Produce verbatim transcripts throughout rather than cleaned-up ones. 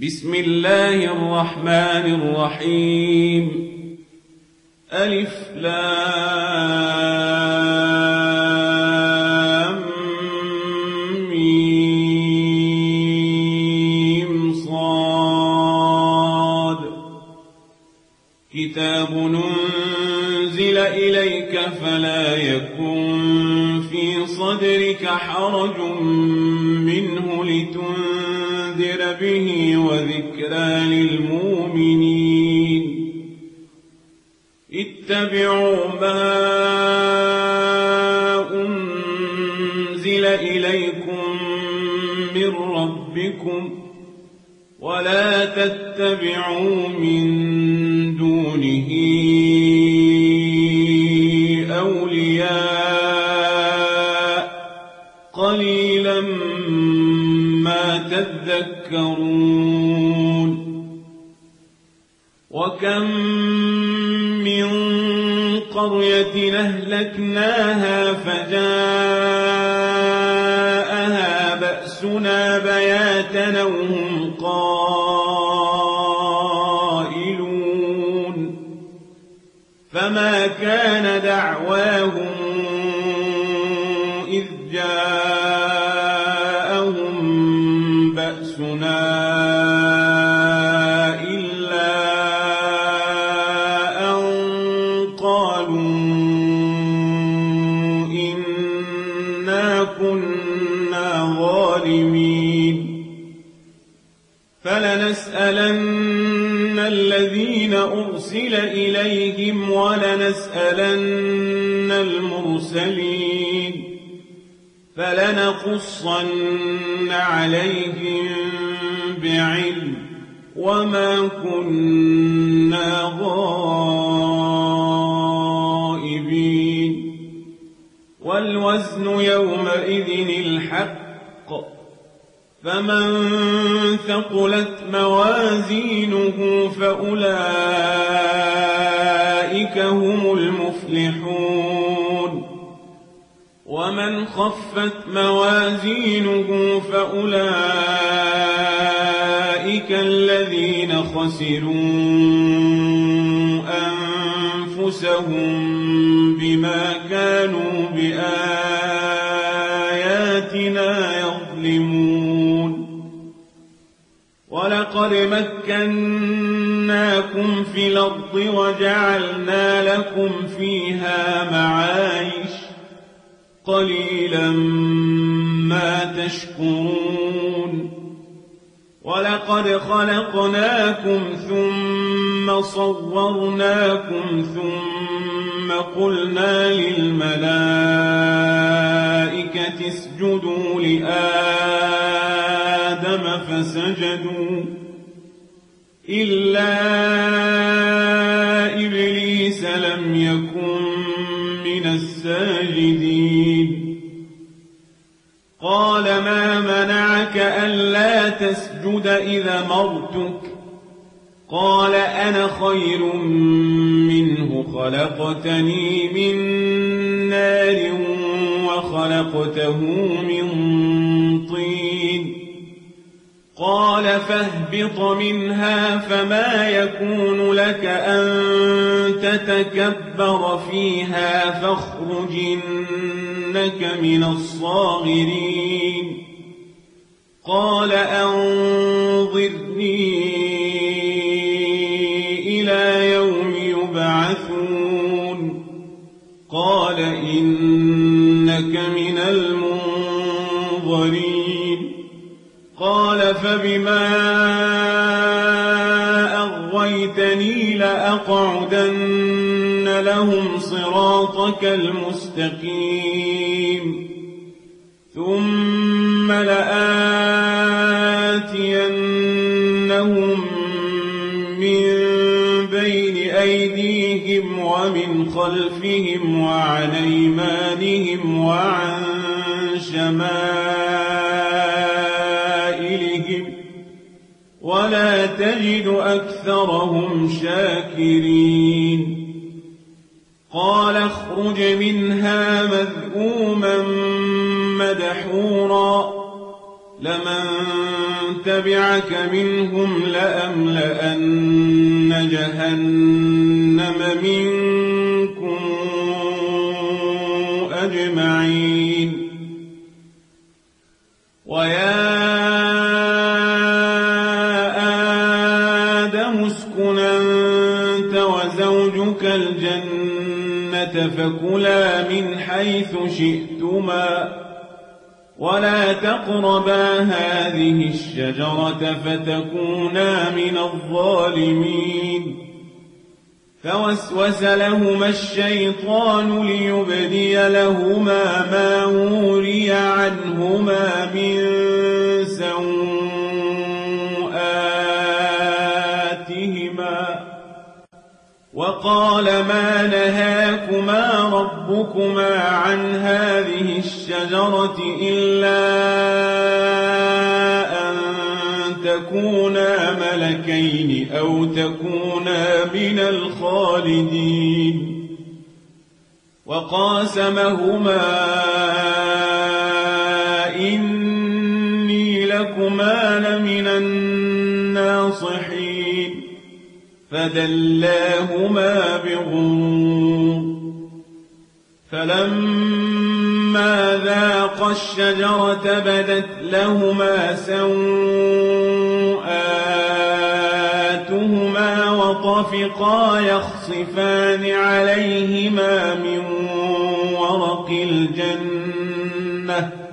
بسم الله الرحمن الرحيم. ألف لام ميم صاد. كتاب ننزل إليك فلا يكن في صدرك حرج منه لتنذر به وذكرى للمؤمنين. اتبعوا ما أنزل إليكم من ربكم ولا تتبعوا من دونه أولياء قليلا ما تذكرون. وكم من قرية أهلكناها فجاءها بأسنا بياتا وهم قائلون. فما كان دعواهم إذ جاءهم بأسنا فلنسألن الذين أرسل إليهم ولنسألن المرسلين فلنقصن عليهم بعلم وما كنا غائبين. والوزن يومئذ الحق فمن ثقلت موازينه فأولئك هم المفلحون. ومن خفت موازينه فأولئك الذين خسروا أنفسهم بما كانوا بآياتنا يظلمون. ولقد مكناكم في الأرض وجعلنا لكم فيها معايش قليلا ما تشكرون. ولقد خلقناكم ثم صورناكم ثم قلنا للملائكة اسجدوا لآدم فسجدوا إلا إبليس لم يكن من الساجدين. قال ما منعك ألا تسجد إذا مرتك؟ قال أنا خير منه خلقتني من نار وخلقته من طين. قال فاهبط منها فما يكون لك أن تتكبر فيها فاخرج إنك من الصاغرين. قال أنظرني إلى يوم يبعثون. قال إنك من المنظرين. قال فبما أغويتني لأقعدن لهم صراطك المستقيم ثم لآتينهم من بين أيديهم ومن خلفهم وعن أيمانهم وعن شمائلهم ولا تجد أكثرهم شاكرين. قال اخرج منها مذءوما مدحورا لمن تبعك منهم لأملأن جهنم منكم أجمعين ويا آدم اسكن أنت وزوجك الجنة فكلا من حيث شئتما ولا تقربا هذه الشجرة فتكونا من الظالمين فوسوس لهما الشيطان ليبدي لهما ما وري عنهما من سوآتهما وقال ما نهاكما ربكما عن هذه الشجرة إلا أن تكونا ملكين أو تكونا من الخالدين وقاسمهما إني لكما لمن الناصحين فدلاهما بغرور فلما ذاقا الشجرة بدت لهما سوآتهما وطفقا يخصفان عليهما من ورق الجنة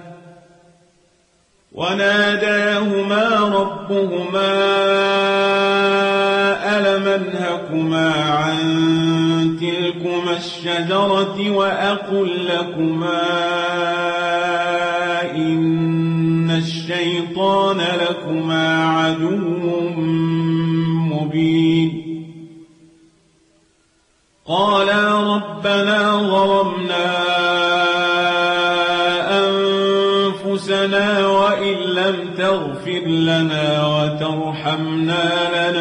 وناداهما ربهما ألم أنهكما عن تلكما الشجرة وأقل لكما إن الشيطان لكما عدو مبين قالا ربنا ظلمنا أنفسنا وإن لم تغفر لنا وترحمنا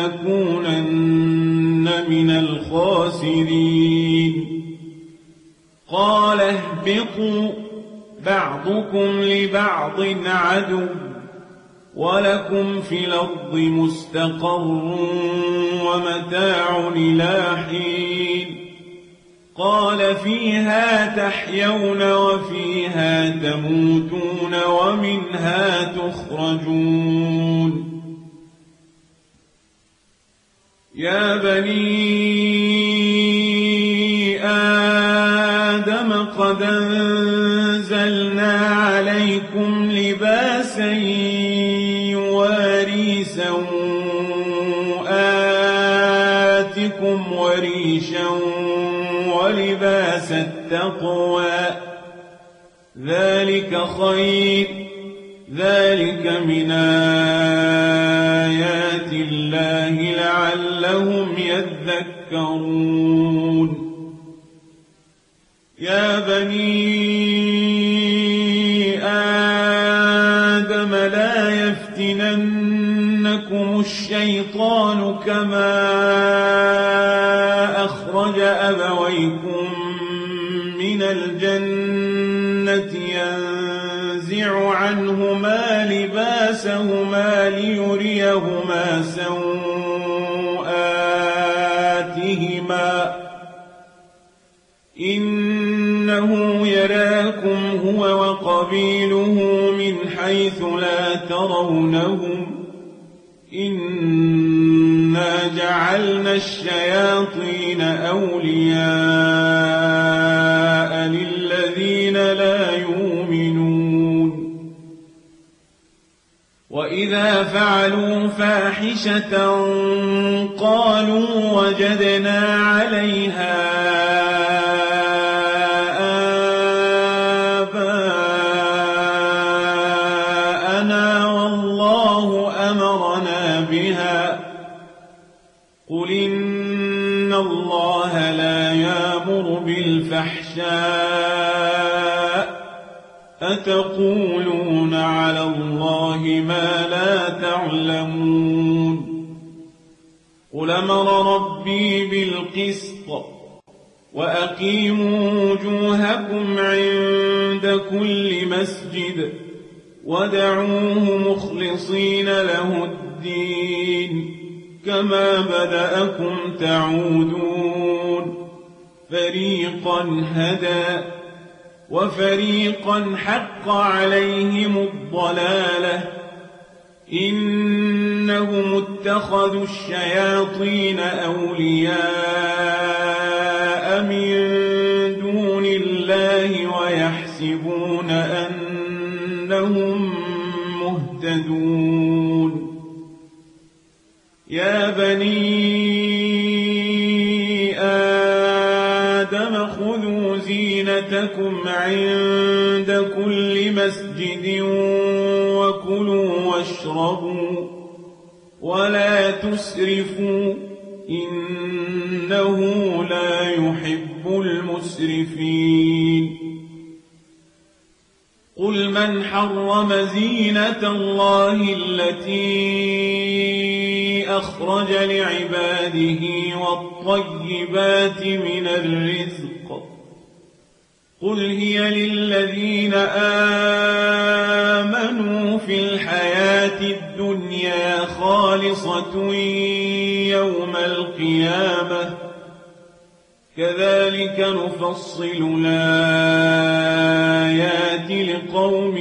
لنكونن من الخاسرين قال اهبطوا بعضكم لبعض عدو ولكم في الأرض مستقر ومتاع إلى حين قال فيها تحيون وفيها تموتون ومنها تخرجون يا بني آدم قد أنزلنا عليكم لباسا يواري سوآتكم وريشا ولباس التقوى ذلك خير ذلك من آيات الله لعلهم يذكرون يا بني آدم لا يفتننكم الشيطان كما أخرج أبويكم من الجنة ينزع عنهما لباسهما ليريهما سوآتهما إنه يراكم هو وقبيله من حيث لا ترونهم إنا جعلنا الشياطين أولياء للذين لا يؤمنون وإذا فعلوا فاحشة قالوا وجدنا عليها آباءنا والله أمرنا بها قل إن الله لا يأمر بالفحشاء أتقولون على الله ما لا تعلمون قل أمر ربي بالقسط وأقيموا وجوهكم عند كل مسجد وادعوه مخلصين له الدين كما بدأكم تعودون فريقا هدى وفريقا حق عليهم الضلالة إنهم اتخذوا الشياطين أولياء من دون الله ويحسبون أنهم مهتدون يا بني آدم خذوا زينتكم عند كل مسجد وكلوا واشربوا ولا تسرفوا إنه لا يحب المسرفين قل من حرم زينة الله التي أخرج لعباده والطيبات من الرزق قل هي للذين آمنوا في الحياة الدنيا خالصة يوم القيامة كذلك نفصل الآيات لقوم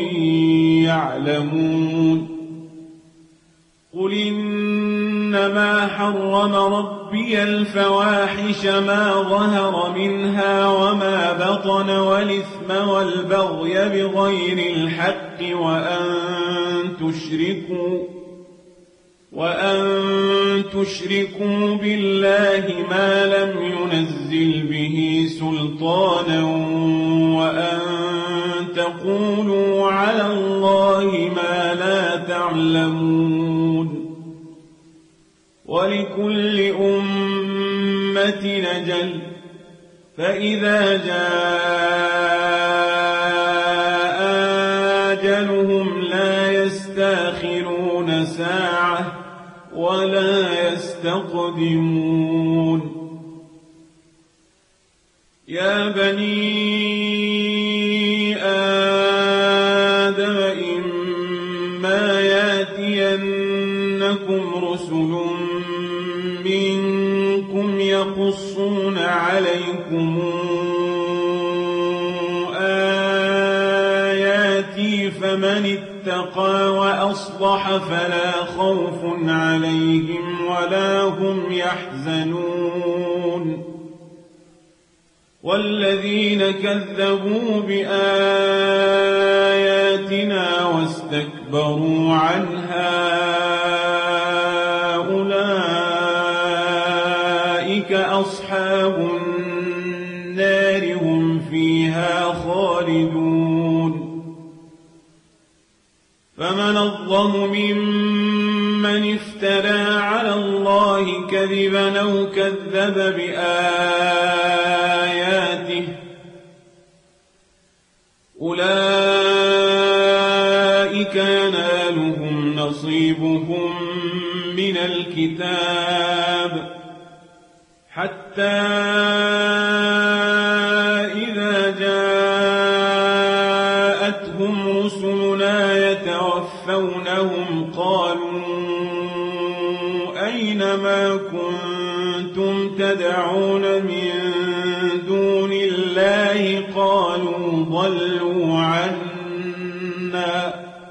يعلمون قل إنما حرم ربي الفواحش ما ظهر منها وما بطن والإثم والبغي بغير الحق وأن تشركوا وأن تشركوا بالله ما لم ينزل به سلطانا وأن تقولوا على الله ما لا تعلمون ولكل أمة أجل فإذا جاء أجلهم لا يستأخرون ساعة ولا يستقدمون يا بني آدم إما يأتينكم رسل منكم يقصون عليكم آياتي فمن اتقى وأصلح فلا خوف عليهم ولا هم يحزنون والذين كذبوا بآياتنا واستكبروا عنها أولئك أصحاب النار هم فيها خالدون فمن أظلم ممن افترى على الله كذبا أو كذب بآياته أولئك ينالهم نصيبهم من الكتاب حتى إذا جاءتهم رسلنا يتوفونهم قالوا أين ما كنتم تدعون من دون الله قالوا ضلوا عنا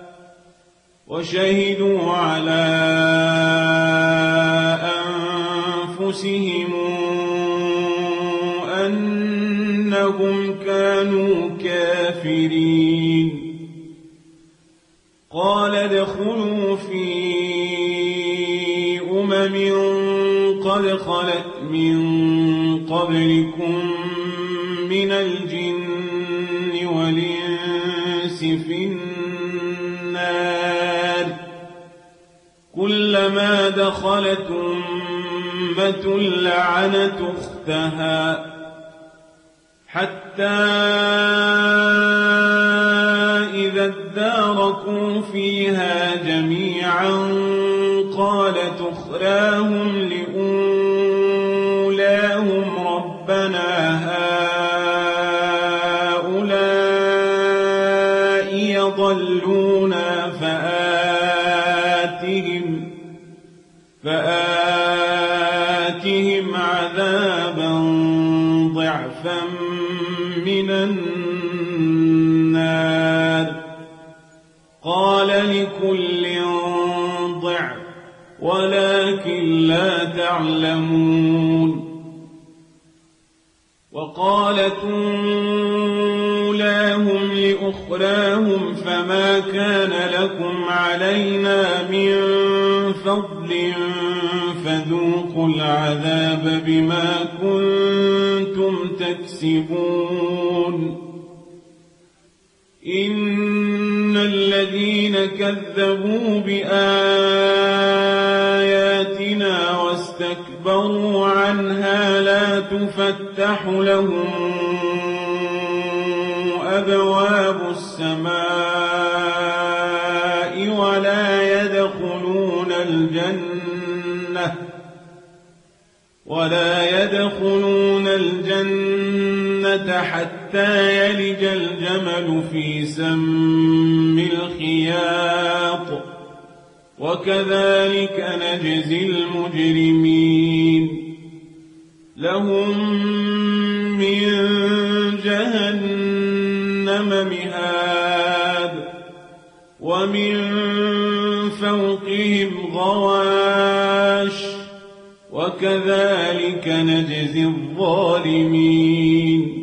وشهدوا على أنفسهم أنهم كانوا كافرين قال ادخلوا في أمم قد خلت من قبلكم من الجن والإنس في النار كلما دخلت أمة لعنت أختها حتى إذا اداركوا فيها جميعا قالت أخراهم لأولاهم ربنا هؤلاء يضلونا فآتهم عذابا ضعفا من النار. قال لكل ضعف ولكن لا تعلمون. وقالت أولاهم لأخراهم فما كان لكم علينا من فضل فذوقوا العذاب بما كنتم تكسبون. إن الذين كذبوا بآياتنا واستكبروا عنها لا تفتح لهم أبواب السماء ولا يدخلون الجنة ولا يدخلون الجنة حتى يلج الجمل في سم الخياط وكذلك نجزي المجرمين. لهم من جهنم مهاد ومن فوقهم غواش وكذلك نجزي الظالمين.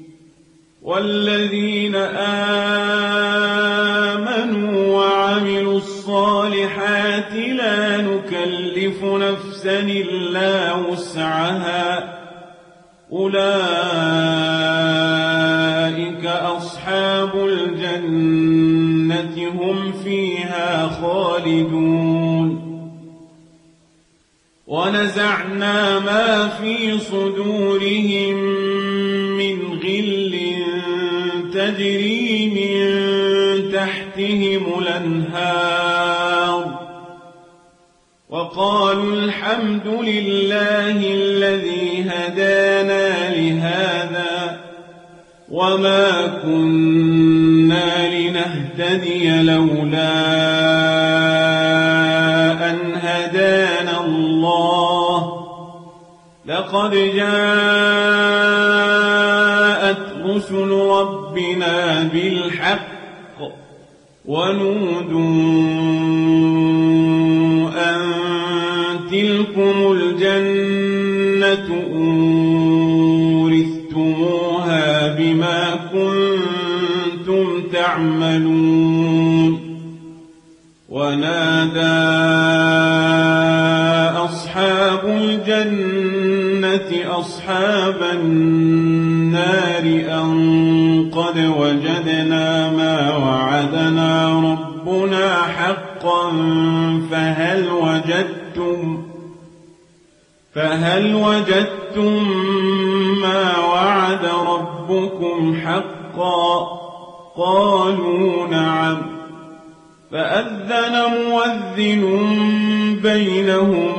والذين آمنوا وعملوا الصالحات لا نكلف نفسا إلا وسعها أولئك أصحاب الجنة هم فيها خالدون. ونزعنا ما في صدورهم من غل تجري من تحتهم الأنهار وقالوا الحمد لله الذي هدانا لهذا وما كنا لنهتدي لولا أن هدانا الله لقد جاءت رسل ربنا بالحق ونودوا أن تلكم الجنة أورثتموها بما كنتم تعملون. ونادى أصحاب الجنة أصحاب النار أن قد وجدنا ما وعدنا ربنا حقا فهل وجدتم فهل وجدتم ما وعد ربكم حقا؟ قالوا نعم. فأذن مؤذن بينهم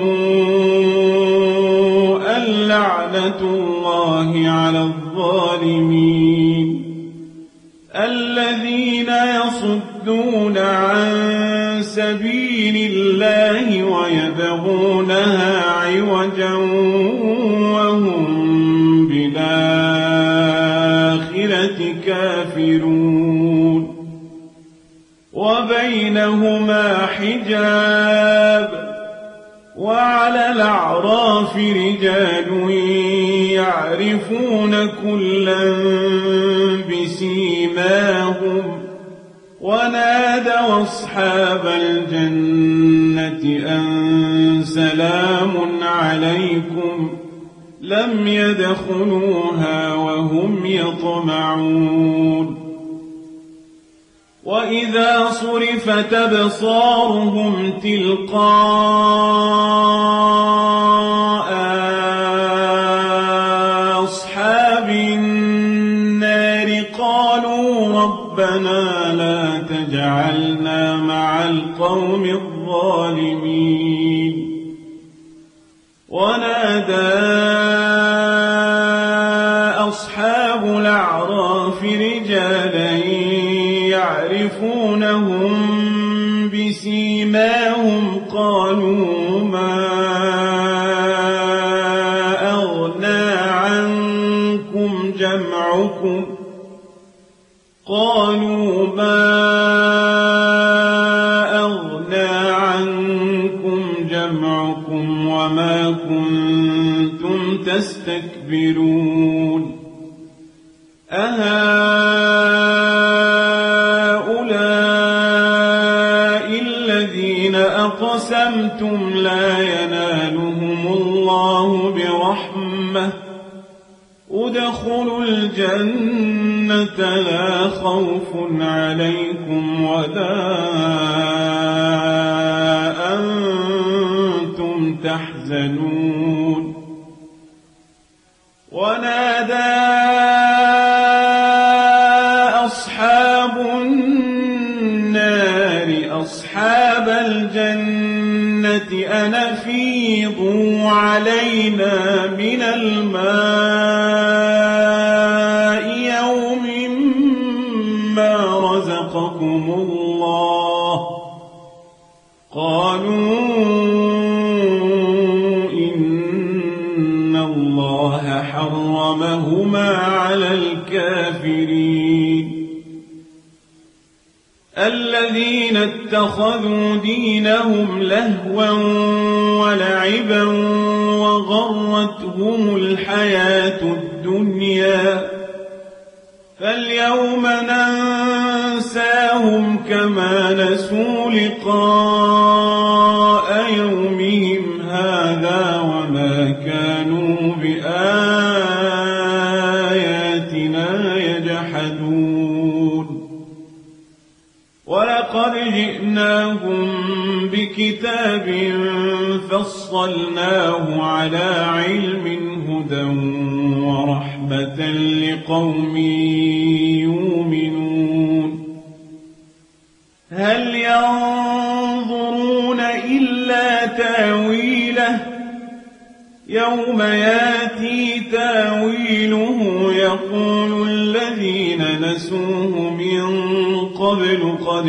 اللعنة الله على الظالمين الذين يصدون عن سبيل الله ويبغونها عوجا وهم بالآخرة كافرون. وبينهما حجاب وعلى الأعراف رجال يعرفون كلا بسيماهم ونادوا أصحاب الجنة أن سلام عليكم لم يدخلوها وهم يطمعون. وإذا صرفت أبصارهم تلقاء أصحاب النار قالوا ربنا لا تجعلنا مع القوم الظالمين. ونادى أصحاب الأعراف رجالا يعرفونهم بسيماهم قالوا ما جمعكم قالوا ما أغنى عنكم جمعكم وما كنتم تستكبرون أهؤلاء الذين أقسمتم لا ينالهم الله برحمة ادخلوا الجنة لا خوف عليكم ولا أنتم تحزنون ونادى أصحاب النار أصحاب الجنة أن أفيضوا علينا من الماء يوم ما رزقكم الله قالوا إن الله حرمهما على الكافرين الذين اتخذوا دينهم لهوا ولعبا وغرتهم الحياة الدنيا فاليوم ننساهم كما نسوا لقاء يومهم هذا وما كانوا بآياتنا يجحدون ولقد جئناهم بكتاب فصلناه على علم هدى ورحمة لقوم يؤمنون هل ينظرون إلا تاويله يوم ياتي تاويله يقول الذين نسوه من قبل قد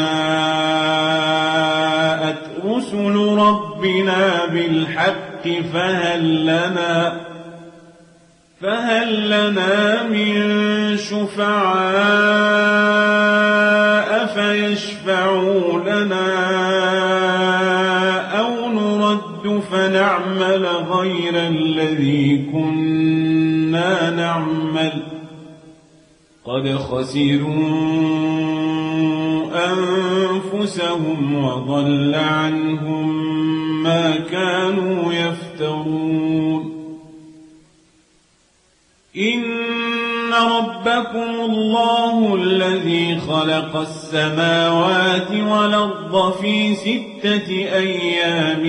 جاءت رسل ربنا بالحق فهل لنا فهل لنا من شفعاء فيشفعوا لنا أو نرد فنعمل غير الذي كنا نعمل قد خسروا أنفسهم وضل عنهم ما كانوا يفترون إن ربكم الله الذي خلق السماوات والأرض في ستة أيام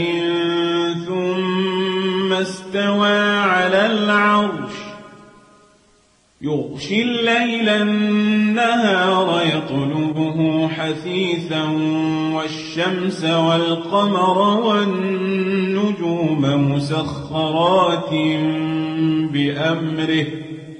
ثم استوى على العرش يغشي الليل النهار يطلبه حثيثا والشمس والقمر والنجوم مسخرات بأمره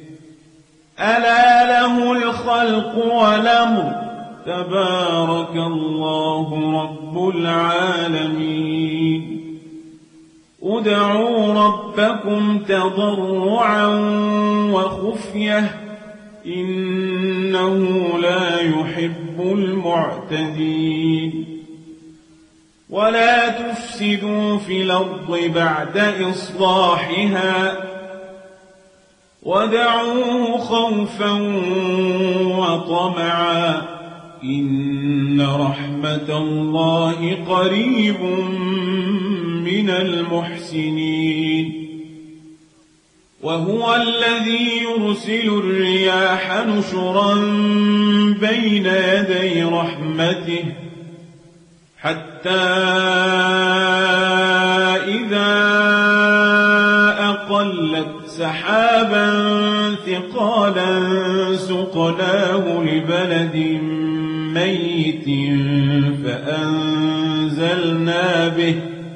ألا له الخلق والأمر تبارك الله رب العالمين ادعوا ربكم تضرعا وخفية إنه لا يحب المعتدين ولا تفسدوا في الأرض بعد إصلاحها ودعوه خوفا وطمعا إن رحمة الله قريب من المحسنين وهو الذي يرسل الرياح نشرا بين يدي رحمته حتى إذا أقلت سحابا ثقالا سقناه لبلد ميت فأنزلنا به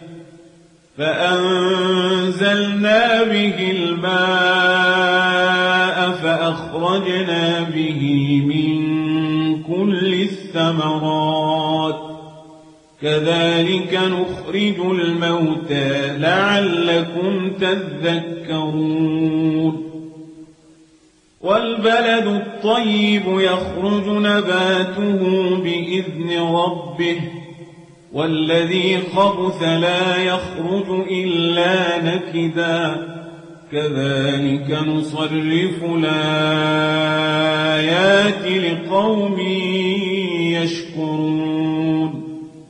فأنزلنا به الماء فأخرجنا به من كل الثمرات كذلك نخرج الموتى لعلكم تذكرون والبلد الطيب يخرج نباته بإذن ربه والذي خبث لا يخرج إلا نكدا كذلك نصرف الآيات لقوم يشكرون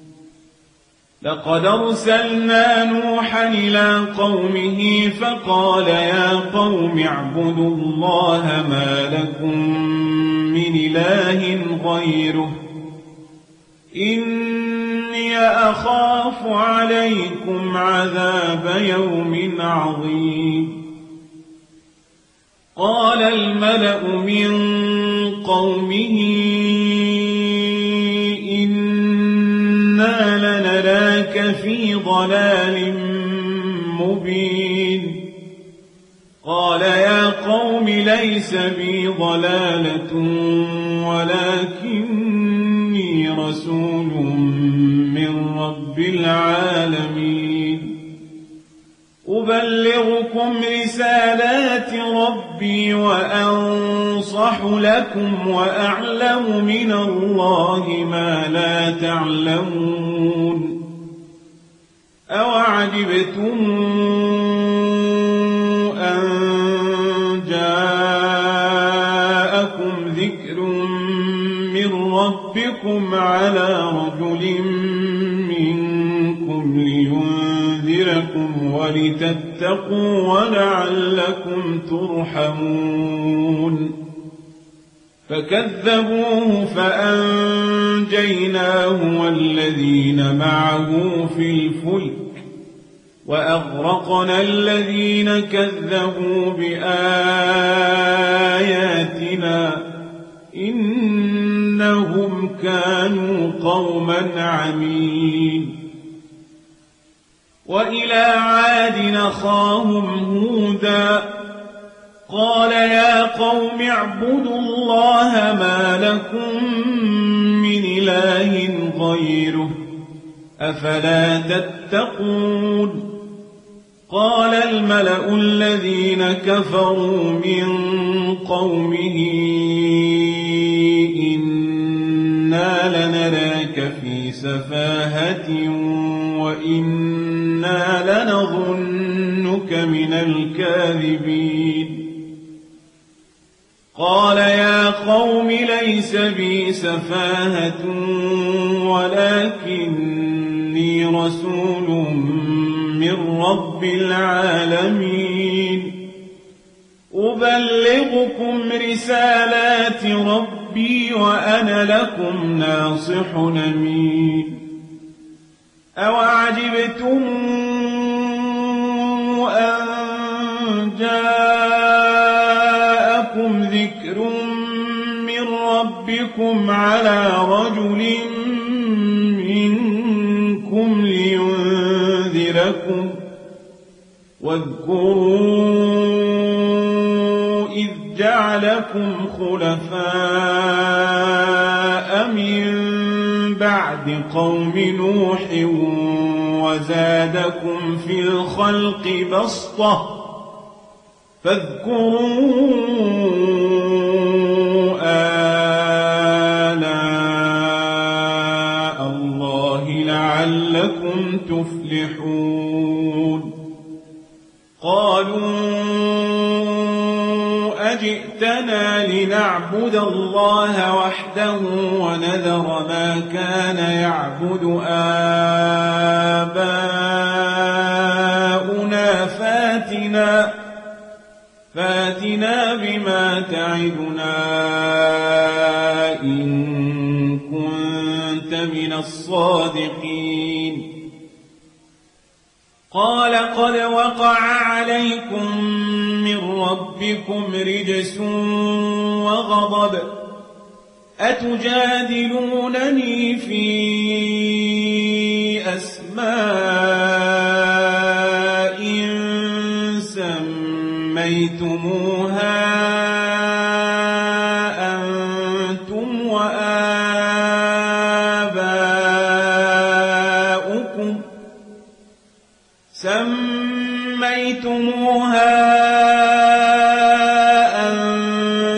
لقد أرسلنا نوحا إلى قومه فقال يا قوم اعبدوا الله ما لكم من إله غيره إني أخاف عليكم عذاب يوم عظيم قال الملأ من قومه إنا لنراك في ضلال مبين قال يا قوم ليس بي ضلالة ولكني رسول من رب العالمين أبلغكم رسالات ربي وأنصح لكم وأعلم من الله ما لا تعلمون أوعجبتم أن جاءكم ذكر من ربكم على رجل منكم لينذركم ولتتقوا ولعلكم ترحمون فكذبوه فأنجيناه والذين معه في الفلك وأغرقنا الذين كذبوا بآياتنا إنهم كانوا قوما عمين وإلى عاد أخاهم هودا قال يا قوم اعبدوا الله ما لكم من إله غيره أفلا تتقون قال الملأ الذين كفروا من قومه إنا لنراك في سفاهة وإنا لنظنك من الكاذبين قال يا قوم ليس بي سفاهة ولكني رسول من رب العالمين أبلغكم رسالات ربي وأنا لكم ناصح أمين أوعجبتم أن جاءكم ذكر من ربكم على رجل منكم لينذركم واذكروا إذ جعلكم خلفاء من بعد قوم نوح وزادكم في الخلق بسطة فاذكروا آلاء الله لعلكم تفلحون قالوا أجئتنا لنعبد الله وحده ونذر ما كان يعبد آباؤنا فاتنا فاتنا بما تعدنا إن كنت من الصادقين قال قد وقع عليكم من ربكم رجس وغضب أتجادلونني في أسماء سميتموها أنتم وآباؤكم سميتموها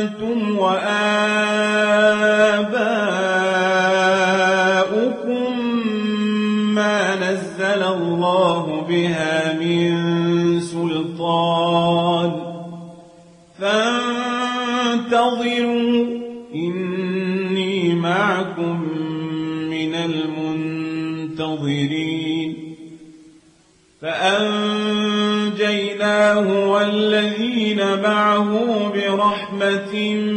بها من سلطان فانتظروا إني معكم من المنتظرين فأنجيناه والذين معه برحمة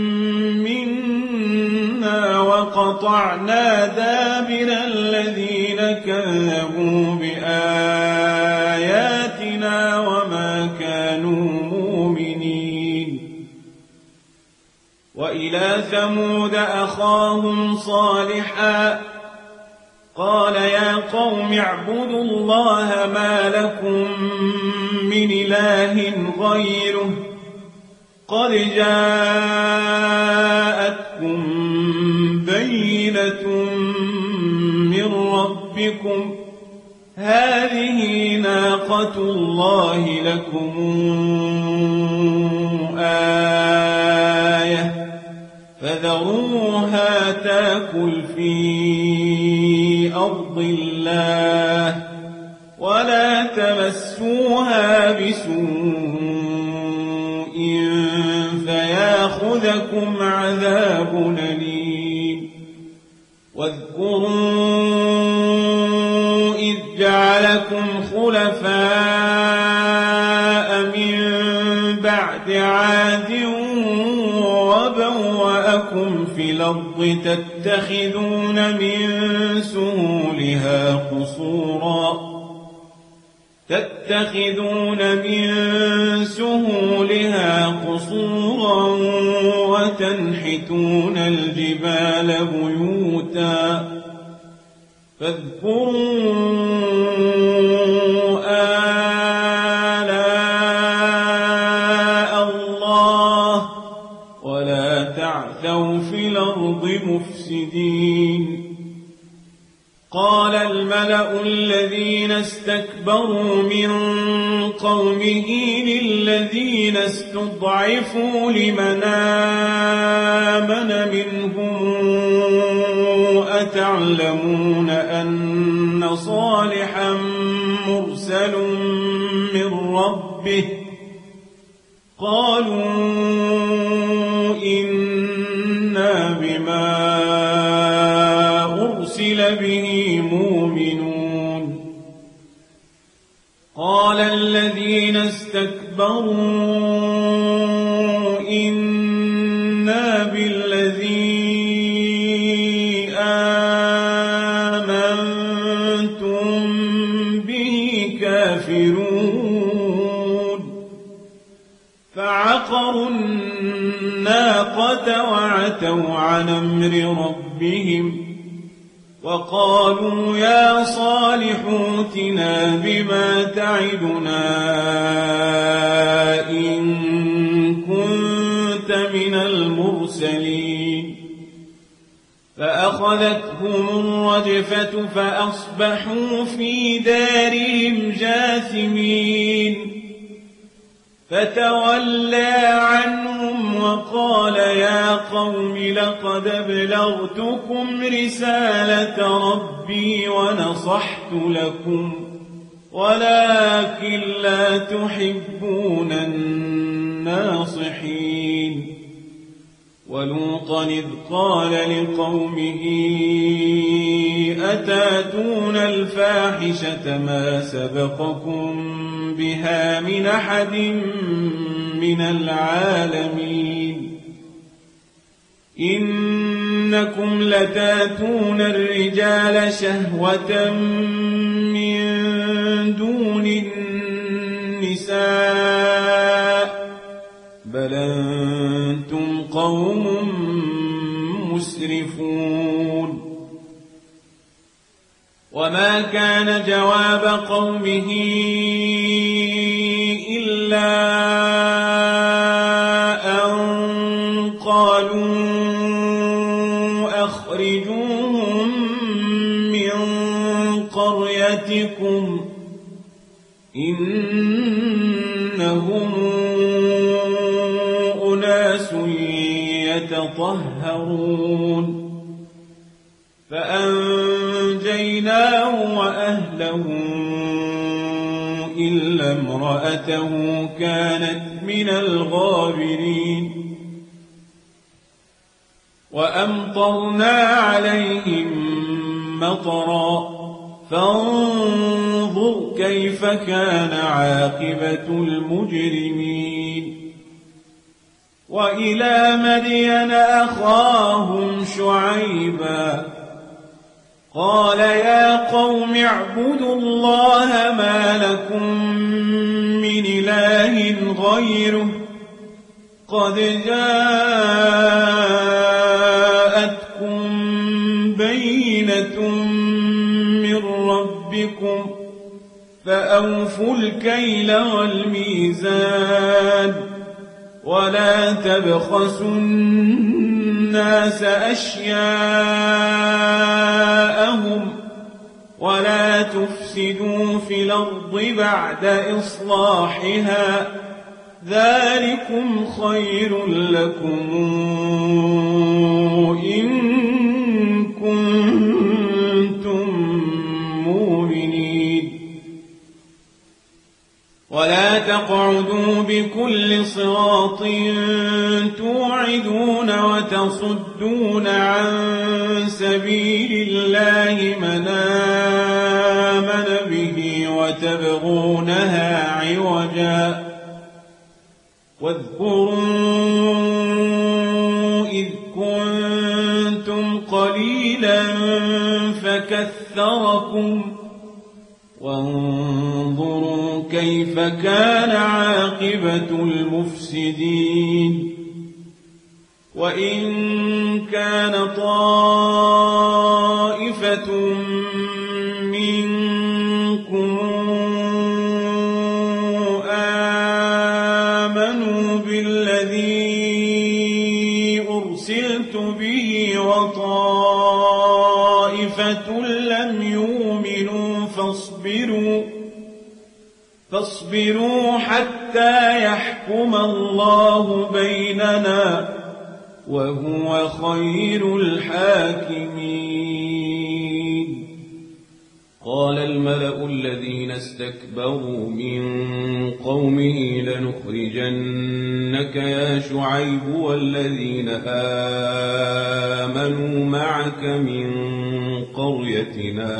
منا وقطعنا دابر الذين كذبوا بآياتنا وما كانوا مؤمنين وإلى ثمود أخاهم صالحا قال يا قوم اعبدوا الله ما لكم من إله غيره قد جاءتكم بينة من ربكم هذه ناقة الله لكم آية فذروها تاكل في أرض الله ولا تمسوها بسوء فياخذكم عذاب أليم واذكروا إذ جعلكم خلفاء من بعد عاد وبوأكم في الأرض تتخذون من سهولها قصورا تتخذون من سهولها قصورا وتنحتون الجبال بيوتا فاذكروا آلاء الله ولا تعثوا في الأرض مفسدين قال الملأ الذين استكبروا من قومه للذين استضعفوا لمن آمن منهم أتعلمون أن صالحا مرسل من ربه قالوا إنا بما أرسل به مؤمنون قال الذين استكبروا إنا بالذي آمنتم به كافرون فعقروا الناقة وعتوا عن أمر ربهم وقالوا يا صالح ائتنا بما تعدنا إن كنت من المرسلين فأخذتهم الرجفة فأصبحوا في دارهم جاثمين فتولى عنهم وقال يا قوم لقد أبلغتكم رسالة ربي ونصحت لكم ولكن لا تحبون الناصحين ولوطا إذ قال لقومه أتاتون الفاحشة ما سبقكم بها من أحد من العالمين إنكم لتاتون الرجال شهوة من دون النساء بل أنتم قوم مسرفون وما كان جواب قومه إلا أن قالوا أخرجوهم من قريتكم إنهم أناس يتطهرون فأنجيناه وأهله إلا امرأته كانت من الغابرين وأمطرنا عليهم مطرا فانظر كيف كان عاقبة المجرمين وإلى مدين أخاهم شعيبا قال يا قوم اعبدوا الله ما لكم من إله غيره قد جاءتكم بينة من ربكم فأوفوا الكيل والميزان ولا تبخسوا الناس أشياءهم ولا تفسدوا في الأرض بعد إصلاحها ذلكم خير لكم إن كنتم مؤمنين ولا تقعدوا بكل صراط توعدون وتصدون عن سبيل الله من آمن به وتبغونها عوجا واذكروا إذ كنتم قليلا فكثركم وانظروا كيف كان عاقبة المفسدين وإن كان طائفة منكم آمنوا بالذي أرسلت به وطائفة لم يؤمنوا فاصبروا فاصبروا حتى يحكم الله بيننا وهو خير الحاكمين قال الملأ الذين استكبروا من قومه لنخرجنك يا شعيب والذين آمنوا معك من قريتنا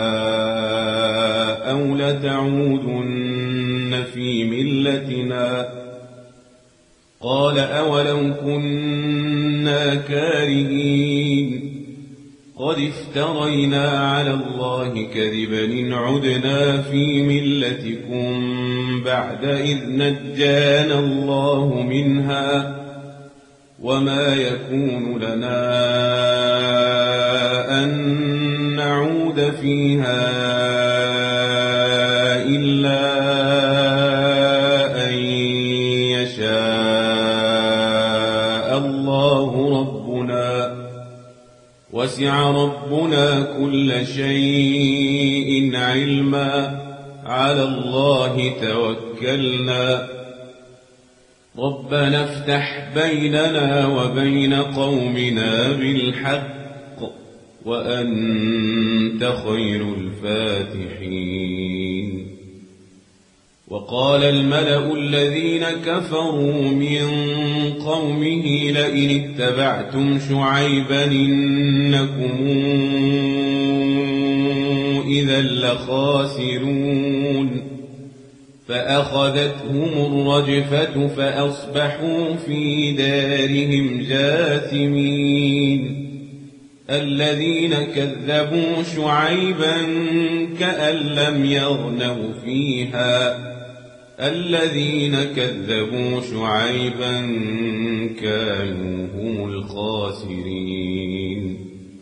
أو لتعودن في ملتنا قال أولو كنا كارهين قد افترينا على الله كذبا إن عدنا في ملتكم بعد إذ نجانا الله منها وما يكون لنا أن نعود فيها إلا أن يشاء الله ربنا وسع ربنا كل شيء علما على الله توكلنا ربنا افتح بيننا وبين قومنا بالحق وأنت خير الفاتحين وقال الملأ الذين كفروا من قومه لئن اتبعتم شعيبا إنكم إذا لخاسرون فأخذتهم الرجفة فأصبحوا في دارهم جاثمين الذين كذبوا شعيبا كأن لم يغنوا فيها الذين كذبوا شعيبا كانوا هم الخاسرين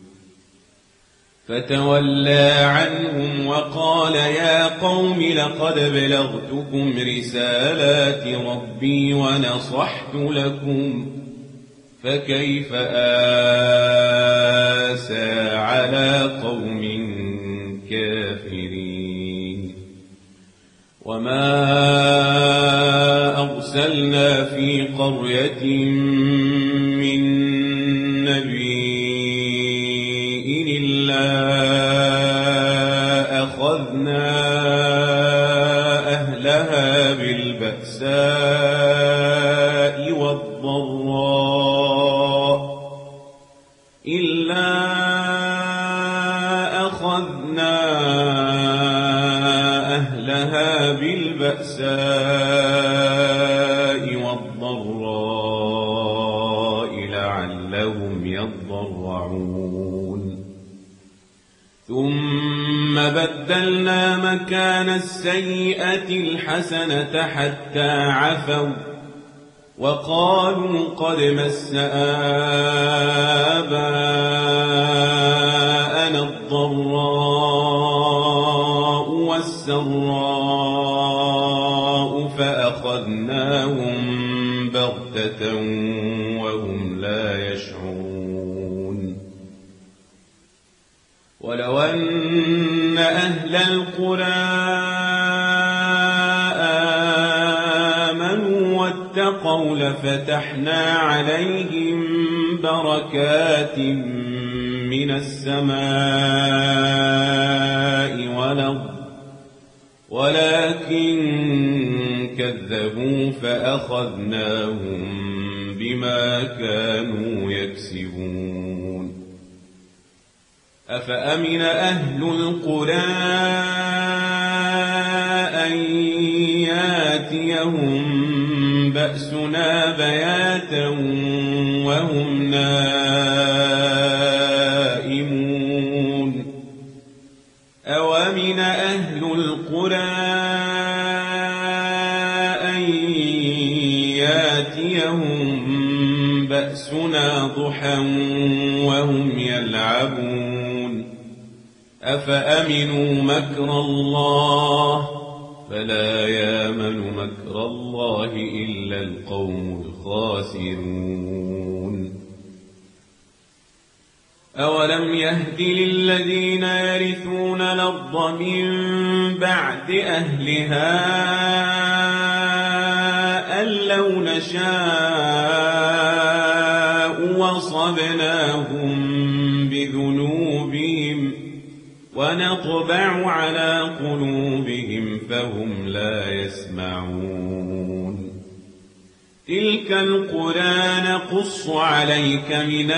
فتولى عنهم وقال يا قوم لقد بلغتكم رسالات ربي ونصحت لكم فكيف آسى على قوم كافرين وما أرسلنا في قرية من نبي إلا أخذنا أهلها بالبأساء والضراء إلا أخذنا أهلها بالبأساء والضراء لعلهم يضرعون ثم بدلنا مكان السيئة الحسنة حتى عفوا وقالوا قد مس آباءنا الضراء والسراء فأخذناهم بغتة وهم لا يشعرون ولو أن أهل القرى آمنوا واتقوا لفتحنا عليهم بركات من السماء والأرض ولكن كذبوا فأخذناهم بما كانوا يكسبون أفأمن أهل القرى أن ياتيهم بأسنا بياتا وهم نائمون أومن أهل القرى أن ياتيهم بأسنا ضحى وهم يلعبون أفأمنوا مكر الله فلا يامن مكر الله إلا القوم الخاسرون أولم يهد للذين يرثون الأرض من بعد أهلها أن لو نشاء وصبناهم بذنوبهم ونطبع على قلوبهم فهم لا يسمعون تلك القرى نقص عليك من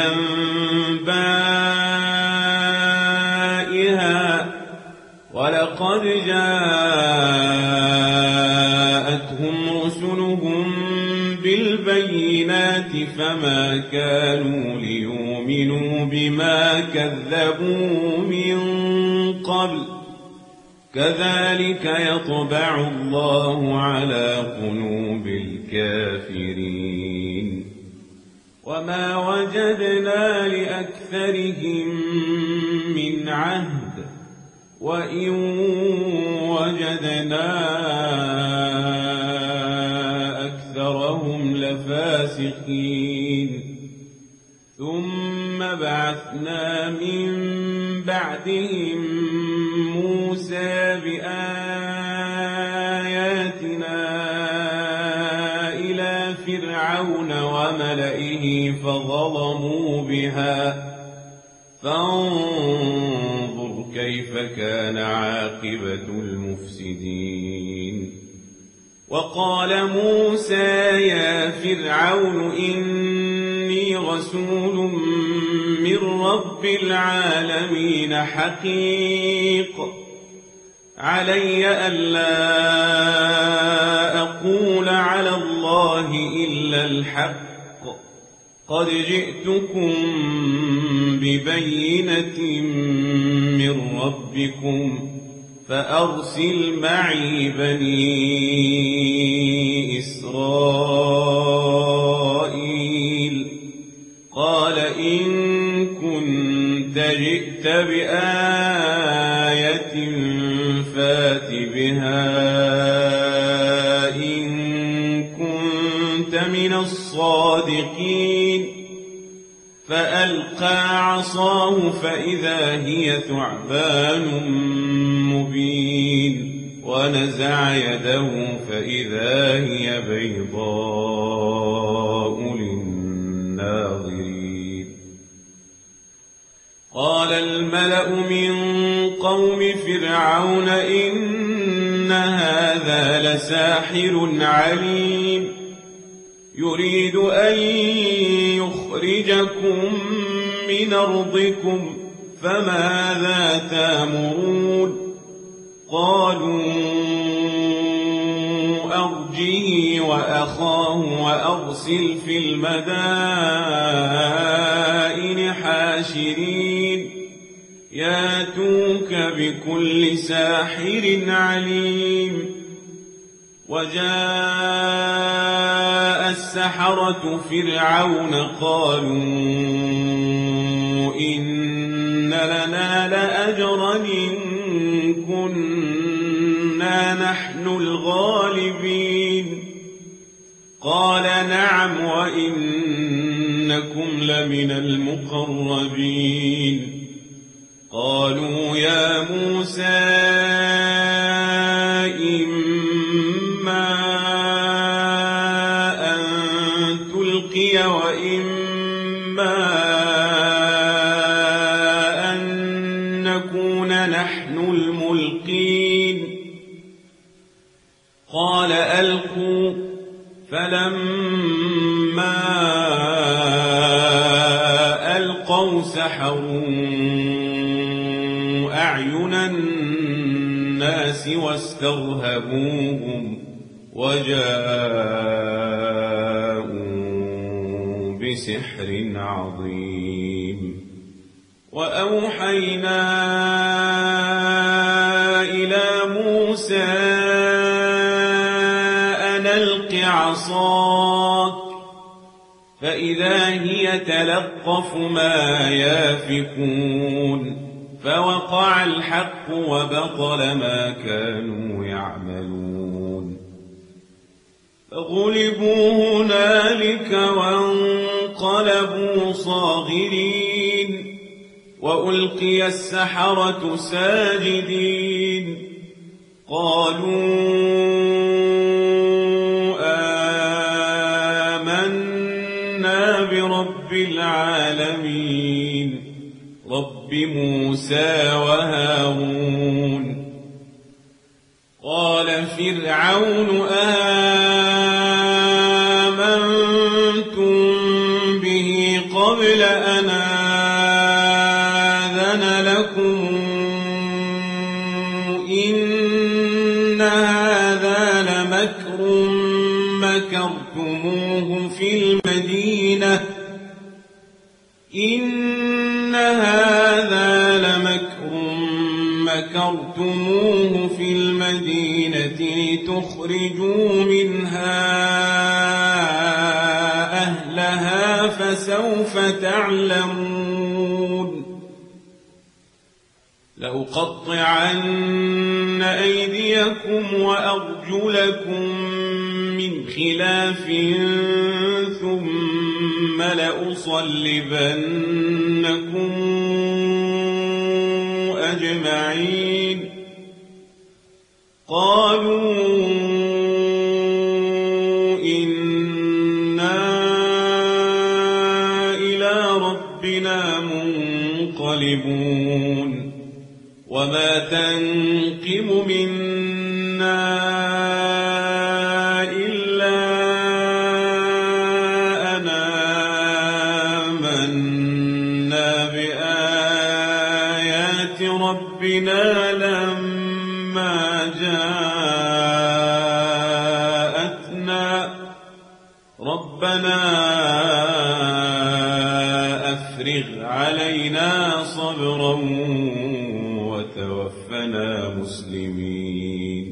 أنبائها ولقد جاءتهم رسلهم بالبينات فما كانوا ليؤمنوا بما كذبوا من قبل كذلك يطبع الله على قلوب الكافرين وما وجدنا لأكثرهم من عهد وإن وجدنا أكثرهم لفاسقين ثم بعثنا من بعدهم موسى بآياتنا إلى فرعون وملئه فظلموا بها فانظر كيف كان عاقبة المفسدين وقال موسى يا فرعون إني رسول من رب العالمين حقيق علي ألا أقول على الله إلا الحق قد جئتكم ببينة من ربكم فأرسل معي بني إسرائيل قال إن كنت جئت بآية فات بها إن كنت من الصادقين فألقى عصاه فإذا هي ثعبان مبين ونزع يده فإذا هي بيضاء للناظرين قال الملأ من قوم فرعون إن إن هذا لساحر عليم يريد أن يخرجكم من أرضكم فماذا تأمرون قالوا أرجه وأخاه وأرسل في المدائن حاشرين ياتوك بكل ساحر عليم وجاء السحرة فرعون قالوا إن لنا لأجرا إن كنا نحن الغالبين قال نعم وإنكم لمن المقربين قالوا يا موسى إما أن تلقي وإما أن نكون نحن الملقين قال ألقوا فلما ألقوا سحروا أعين الناس واسترهبوهم وجاءوا بسحر عظيم وأوحينا إلى موسى أن ألق عصاك فإذا هي تلقف ما يافكون فوقع الحق وبطل ما كانوا يعملون فغلبوا هنالك وانقلبوا صاغرين وألقي السحرة ساجدين قالوا آمنا برب العالمين رب موسى وهارون قال فرعون آمنتم به قبل أن آذن لكم إن هذا لمكر مكرتموه في المدينة إن هذا لمكر مكرتموه في المدينة لتخرجوا منها أهلها فسوف تعلمون لأقطعن أيديكم وأرجلكم من خلاف ثم لأصلبنكم أجمعين قالوا إنا إلى ربنا منقلبون وما تنقم منا إلا أن آمنا بآيات ربنا لما جاءتنا ربنا أفرغ علينا صبرا وتوفنا مسلمين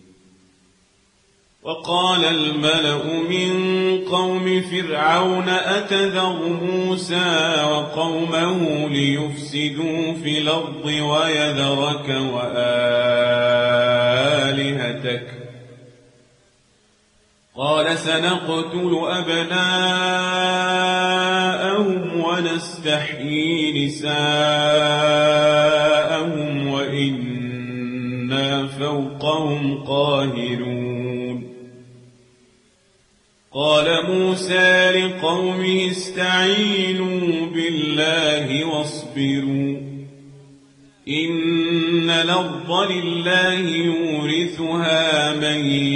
وقال الملأ من قوم فرعون أتذر موسى وقومه ليفسدوا في الأرض ويذرك وآلهتك قال سنقتل أبناءهم ونستحيي نساءهم وإنا فوقهم قاهرون قال موسى لقومه استعينوا بالله واصبروا إن الأرض لله يورثها يورثها من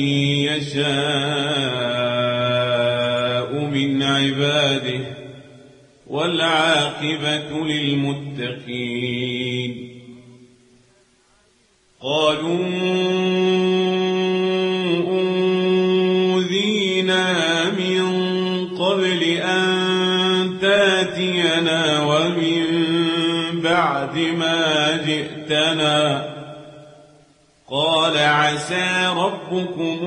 يشاء من عباده والعاقبة للمتقين. قالوا أوذينا من قبل أن تاتينا ومن بعد ما جئتنا. قال عسى ربكم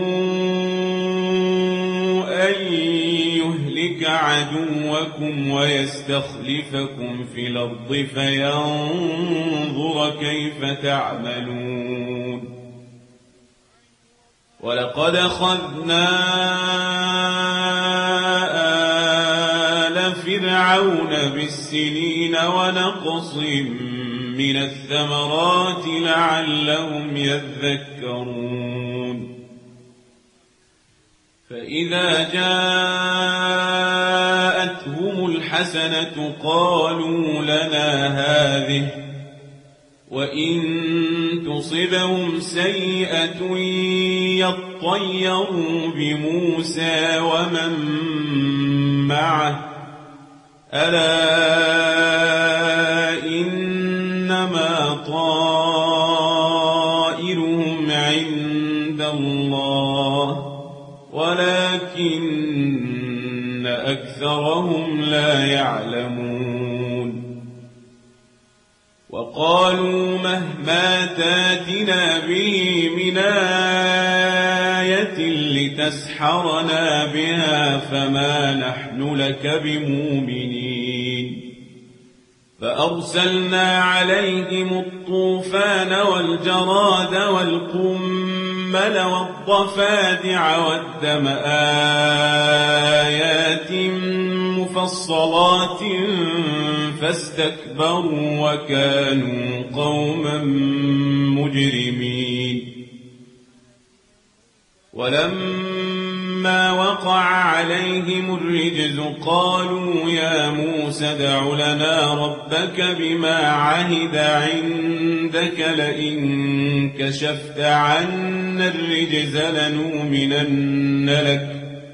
أن يهلك عدوكم ويستخلفكم في الأرض فينظر كيف تعملون. ولقد أخذنا آل فرعون بالسنين ونقص من الثمرات لعلهم يذكرون. فإذا جاءتهم الحسنة قالوا لنا هذه وإن تصبهم سيئة يطيروا بموسى ومن معه ألا إنما طائرهم عند الله ولكن أكثرهم لا يعلمون. وقالوا مهما تاتنا به من آية لتسحرنا بها فما نحن لك بمؤمنين. فأرسلنا عليهم الطوفان والجراد والقمل والضفادع والدم آيات مفصلات فاستكبروا وكانوا قوما مجرمين. ولما وقع عليهم الرجز قالوا يا موسى ادع لنا ربك بما عهد عندك لئن كشفت عنا الرجز لنؤمنن لك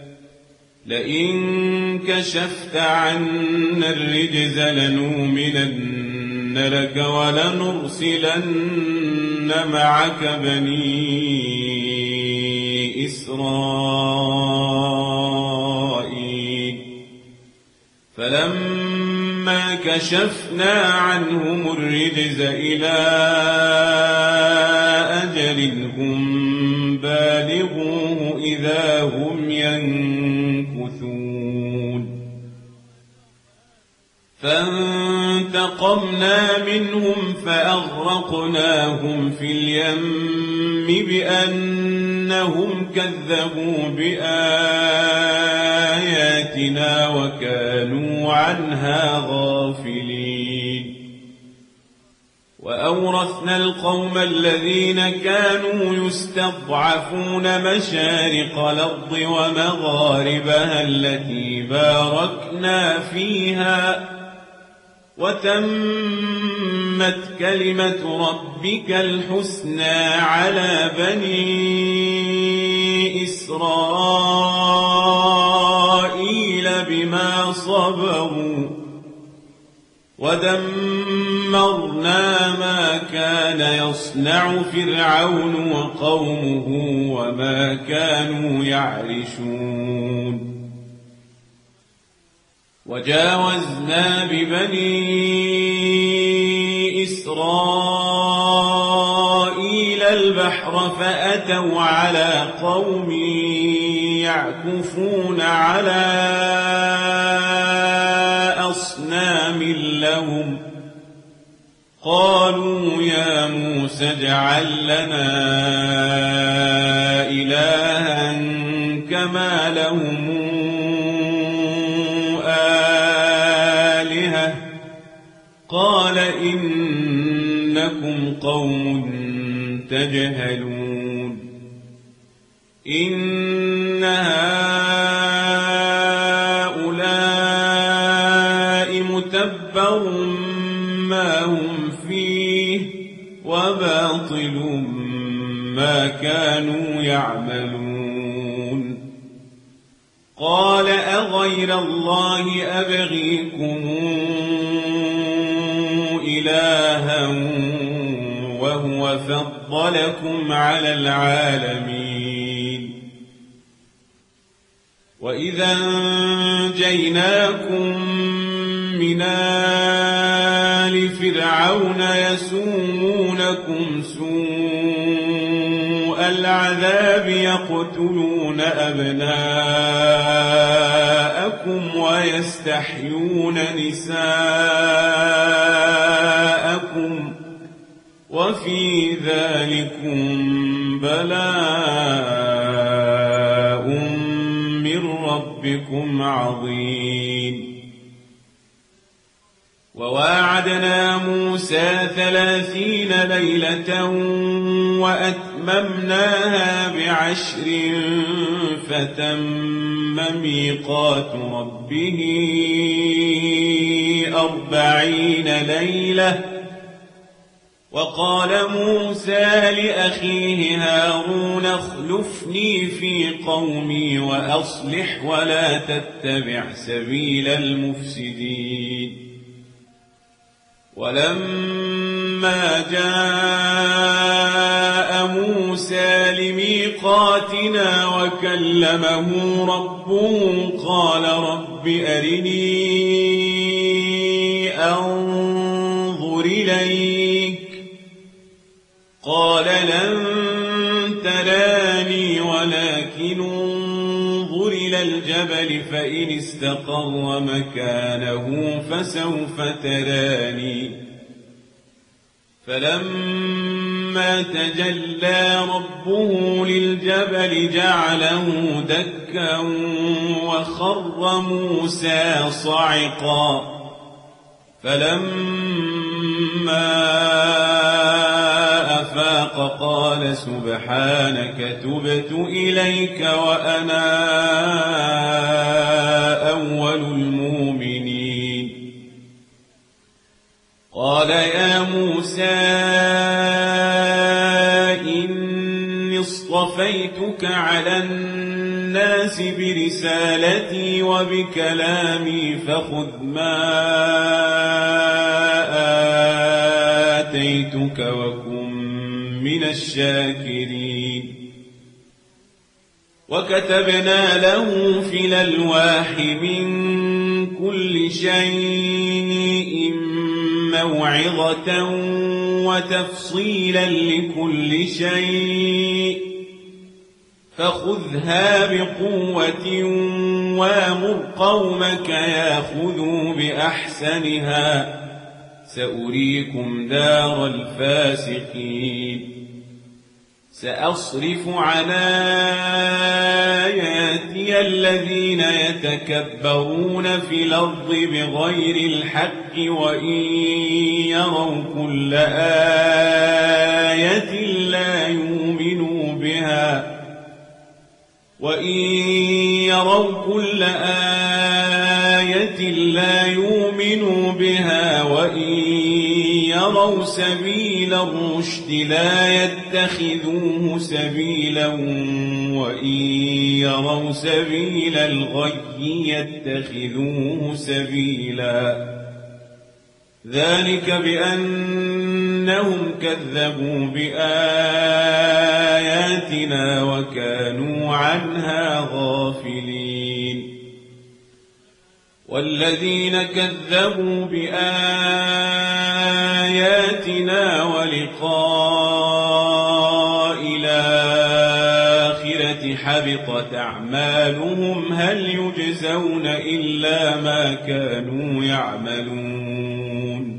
لئن كشفت عنا الرجز لنؤمنن لك ولنرسلن معك بني إسرائيل. فلما كشفنا عنهم الرجز إلى أجل هم بالغوه إذا هم ينكثون. فانتقمنا منهم فأغرقناهم في اليم بأنهم كذبوا بآياتنا وكانوا عنها غافلين. وأورثنا القوم الذين كانوا يستضعفون مشارق الأرض ومغاربها التي باركنا فيها وتمت كلمة ربك الحسنى على بني إسرائيل بما صبروا ودمرنا ما كان يصنع فرعون وقومه وما كانوا يعرشون. وجاوزنا ببني إسرائيل البحر فأتوا على قوم يعكفون على أصنام لهم قالوا يا موسى اجعل لنا إلها كما لهم آلهة قال إنكم قوم تجهلون. إن هؤلاء متبر ما هم فيه وباطل ما كانوا يعملون قال أغير الله أبغيكم إلها وهو فضلكم على العالمين وإذا أنجيناكم من آل فرعون يسومونكم سوء العذاب يقتلون أبناءكم ويستحيون نساءكم وفي ذلكم بلاء من ربكم عظيم وواعدنا موسى ثلاثين ليلة وأتممناها بعشر فتم ميقات ربه أربعين ليلة وقال موسى لأخيه هارون اخلفني في قومي وأصلح ولا تتبع سبيل المفسدين ولما جاء موسى لميقاتنا وكلمه ربه قال رب أرني أنظر إليك قال لن تراني ولكن انظر إلى الجبل فإن استقر مكانه فسوف تراني فلما تجلى ربه للجبل جعله دكا وخر موسى صعقا فلما أفاق قال سبحانك تبت إليك وأنا أول المؤمنين قال يا موسى إني اصطفيتك على الناس برسالتي وبكلامي فخذ ما آتيتك وكن من الشاكرين وكتبنا له في الألواح من كل شيء موعظة وتفصيلا لكل شيء فخذها بقوة وامر قومك ياخذوا بأحسنها سأريكم دار الفاسقين سأصرف عن آياتي الذين يتكبرون في الأرض بغير الحق وإن يروا كل آية لا يؤمنوا بها وإن يروا كل آية لا يؤمنوا بها وإن يروا سبيل الرشد لا يتخذوه سبيلا وإن يروا سبيل الغي يتخذوه سبيلا ذلك بأنهم كذبوا بآياتنا وكانوا عنها غافلين والذين كذبوا بآياتنا ولقاء الآخرة حبطت أعمالهم هل يجزون إلا ما كانوا يعملون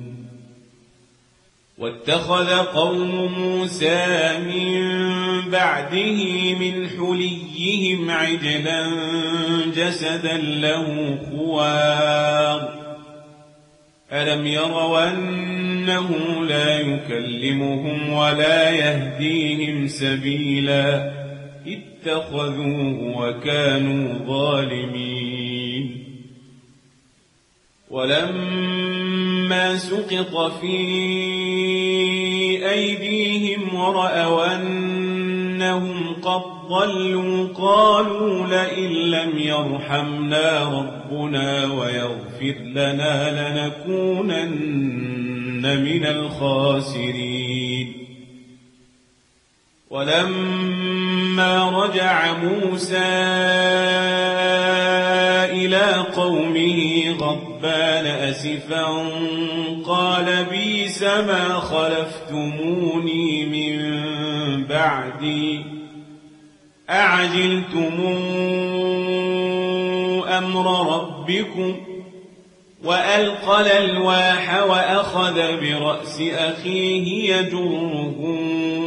واتخذ قوم موسى من بعده من حليهم عجلا جسدا له خوار ألم يروا أنه لا يكلمهم ولا يهديهم سبيلا اتخذوه وكانوا ظالمين ولما سقط في أيديهم ورأوا أنهم إنهم قد ضلوا قالوا لئن لم يرحمنا ربنا ويغفر لنا لنكونن من الخاسرين. ولما رجع موسى إلى قومه غضبان أسفا قال بئس ما خلفتموني من بعدي أعجلتم أمر ربكم وألقى الألواح وأخذ برأس أخيه يجره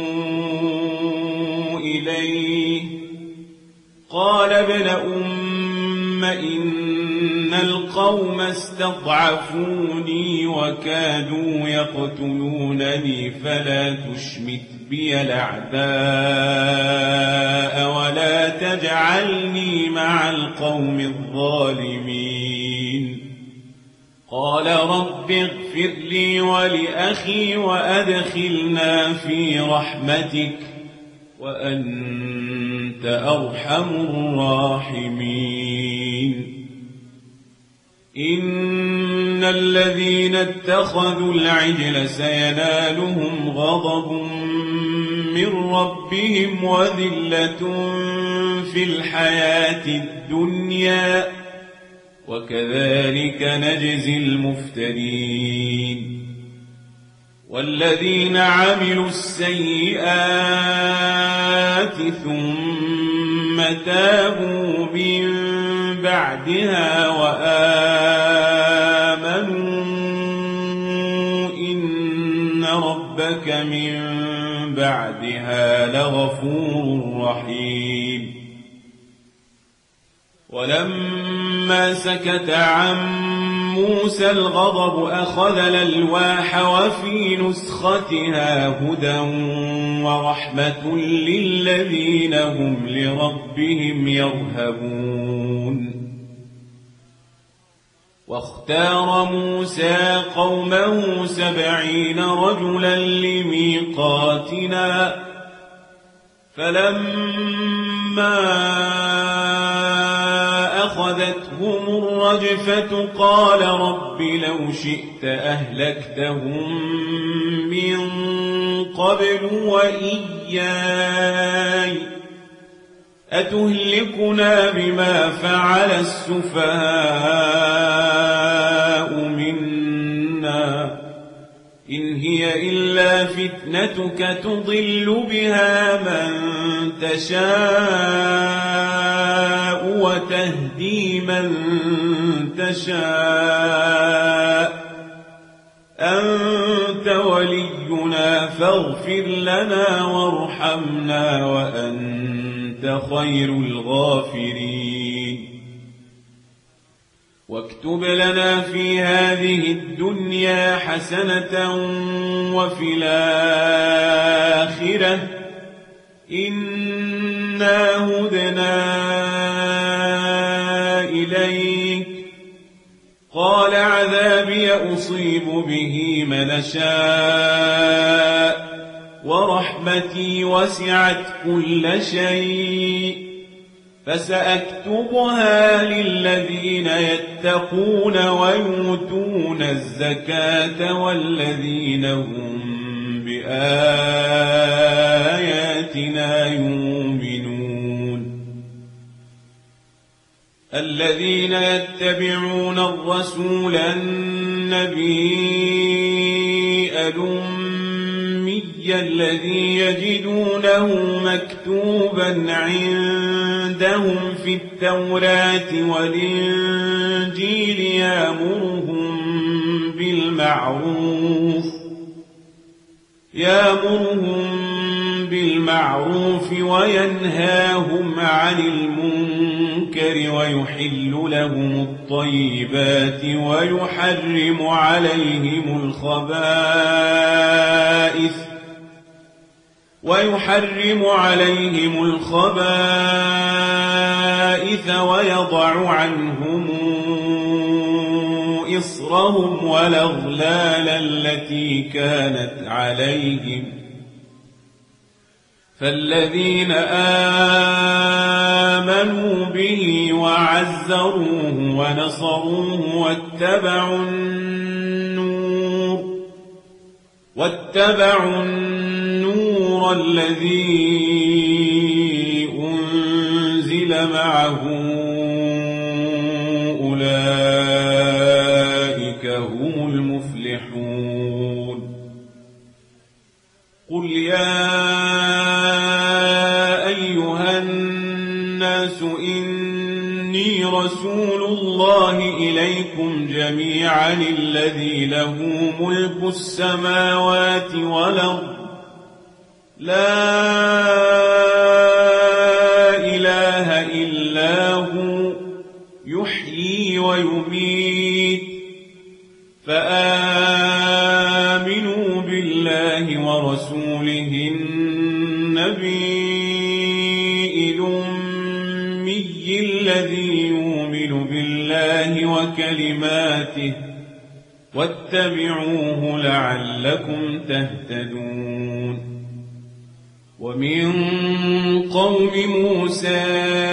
إليه قال ابن أم إن القوم استضعفوني وكادوا يقتلونني فلا تشمت بي الأعداء ولا تجعلني مع القوم الظالمين. قال رب اغفر لي ولأخي وأدخلنا في رحمتك وأنت أرحم الراحمين. إن الذين اتخذوا العجل سينالهم غضب من ربهم وذلة في الحياة الدنيا وكذلك نجزي المفترين. والذين عملوا السيئات ثم تابوا من بعدها وآمنوا إن ربك من بعدها لغفور رحيم. ولما سكت عن موسى الغضب أخذ الألواح وفي نسختها هدى ورحمة للذين هم لربهم يرهبون. واختار موسى قومه سبعين رجلا لميقاتنا فلما أخذتهم الرجفة قال رب لو شئت أهلكتهم من قبل وإياي أتهلكنا بما فعل السفهاء منا إن هي إلا فتنتك تضل بها من تشاء وتهدي من تشاء أنت ولينا فاغفر لنا وارحمنا وأنت خير الغافرين. واكتب لنا في هذه الدنيا حسنة وفي الآخرة إنا هدنا إليك قال عذابي أصيب به من شاء ورحمتي وسعت كل شيء فسأكتبها للذين يتقون ويؤتون الزكاة والذين هم بآياتنا يؤمنون. الذين يتبعون الرسول النبي الأمي الذي يجدونه مكتوبا عندهم في التوراة والإنجيل يأمرهم بالمعروف يأمرهم بالمعروف وينهاهم عن المنكر ويحل لهم الطيبات ويحرم عليهم الخبائث ويحرم عليهم الخبائث ويضع عنهم إصرهم والأغلال التي كانت عليهم فالذين آمنوا به وعزروه ونصروه واتبعوا النور واتبعوا النور الذي أنزل معه أولئك هم المفلحون. قل يا أيها الناس إني رسول الله إليكم جميعا الذي له ملك السماوات والأرض لا إله إلا هو يحيي ويميت فآمنوا بالله ورسوله النبي الأمي الذي يؤمن بالله وكلماته واتبعوه لعلكم تهتدون. ومن قوم موسى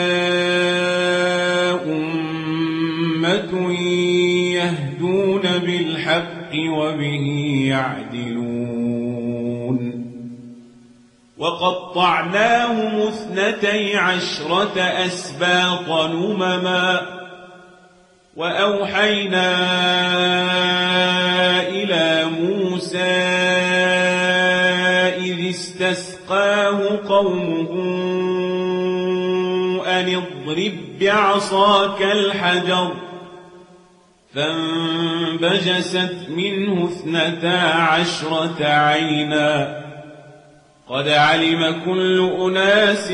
أمة يهدون بالحق وبه يعدلون. وقطعناهم اثنتي عشرة أسباط نمما وأوحينا إلى موسى إذ استسقاه قومه أن اضرب بعصاك الحجر فانبجست منه اثنتا عشرة عينا قد علم كل أناس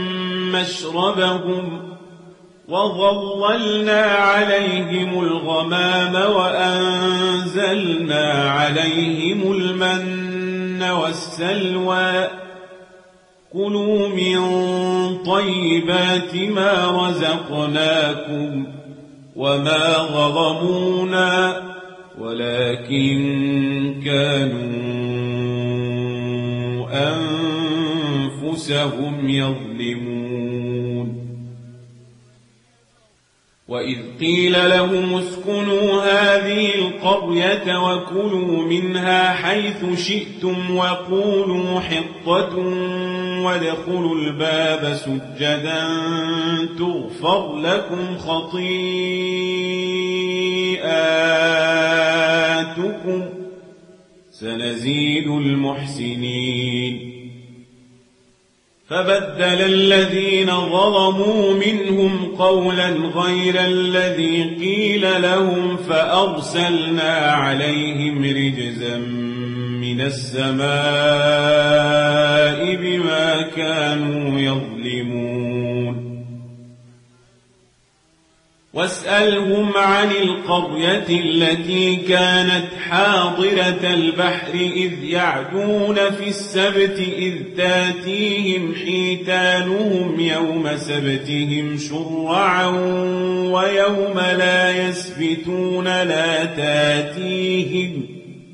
مشربهم وظللنا عليهم الغمام وأنزلنا عليهم المن والسلوى كلوا من طيبات ما رزقناكم وما ظلمونا ولكن كانوا أنفسهم يظلمون. وإذ قيل لهم اسكنوا هذه القرية وكلوا منها حيث شئتم وقولوا حطة وادخلوا الباب سجدا تغفر لكم خطيئاتكم سنزيد المحسنين. فبدل الذين ظلموا منهم قولا غير الذي قيل لهم فأرسلنا عليهم رجزا من السماء بما كانوا يظلمون. واسألهم عن القرية التي كانت حاضرة البحر إذ يعدون في السبت إذ تاتيهم حيتانهم يوم سبتهم شرعا ويوم لا يسبتون لا تاتيهم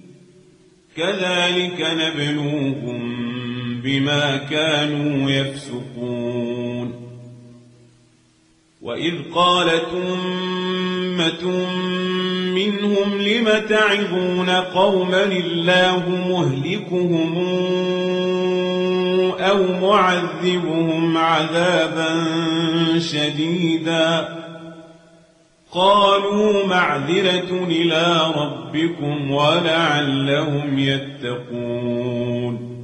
كذلك نبلوهم بما كانوا يفسقون. وإذ قالت أمة منهم لم تعظون قوما الله مهلكهم أو معذبهم عذابا شديدا قالوا معذرة إلى ربكم ولعلهم يتقون.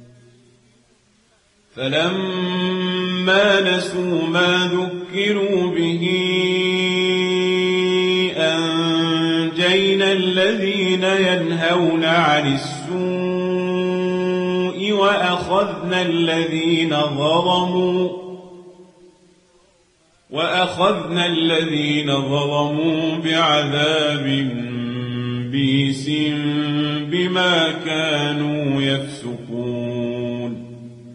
فلما نسوا ما ذكروا به أنجينا الذين ينهون عن السوء وأخذنا الذين ظلموا وأخذنا الذين ظلموا بعذاب بئيس بما كانوا يفسقون.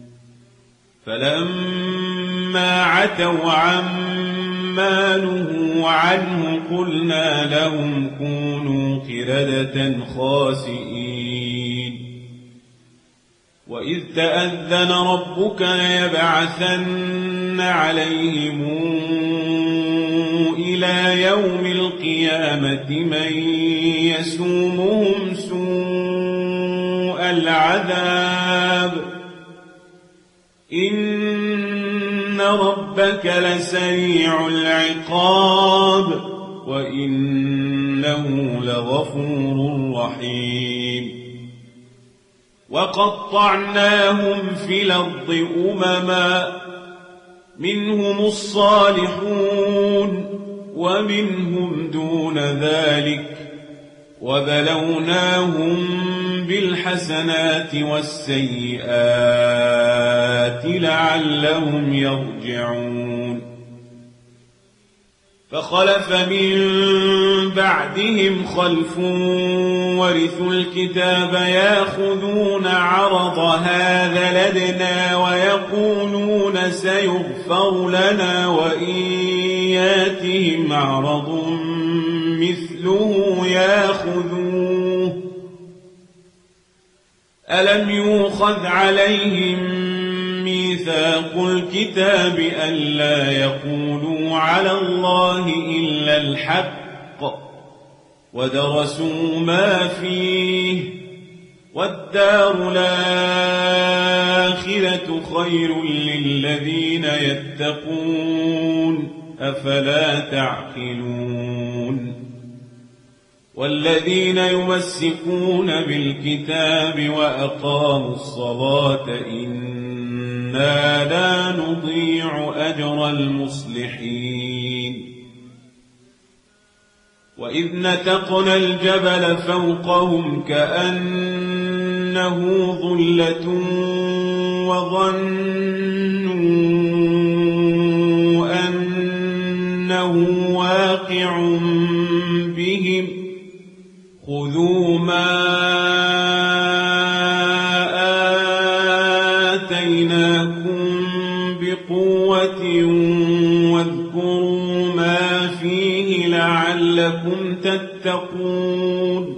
فلما عتوا عما نهوا عنه قلنا لهم كونوا قردة خاسئين. وإذ تأذن ربك ليبعثن عليهم إلى يوم القيامة من يسومهم سوء العذاب إن ربك لسريع العقاب وإنه لغفور رحيم وقطعناهم في الأرض أمما منهم الصالحون ومنهم دون ذلك وبلوناهم بالحسنات والسيئات لعلهم يرجعون فخلف من بعدهم خلف ورثوا الكتاب ياخذون عرض هذا الأدنى ويقولون سيغفر لنا وإن ياتهم عرض مثله ياخذوه ألم يؤخذ عليهم ميثاق الكتاب ألا يقولوا على الله إلا الحق ودرسوا ما فيه والدار الآخرة خير للذين يتقون أفلا تعقلون والذين يمسكون بالكتاب وأقاموا الصلاة إنا لا نضيع أجر المصلحين وإذ نتقنا الجبل فوقهم كأنه ظلة وظنوا أنه واقع بهم خذوا ما آتيناكم بقوة واذكروا ما فيه لعلكم تتقون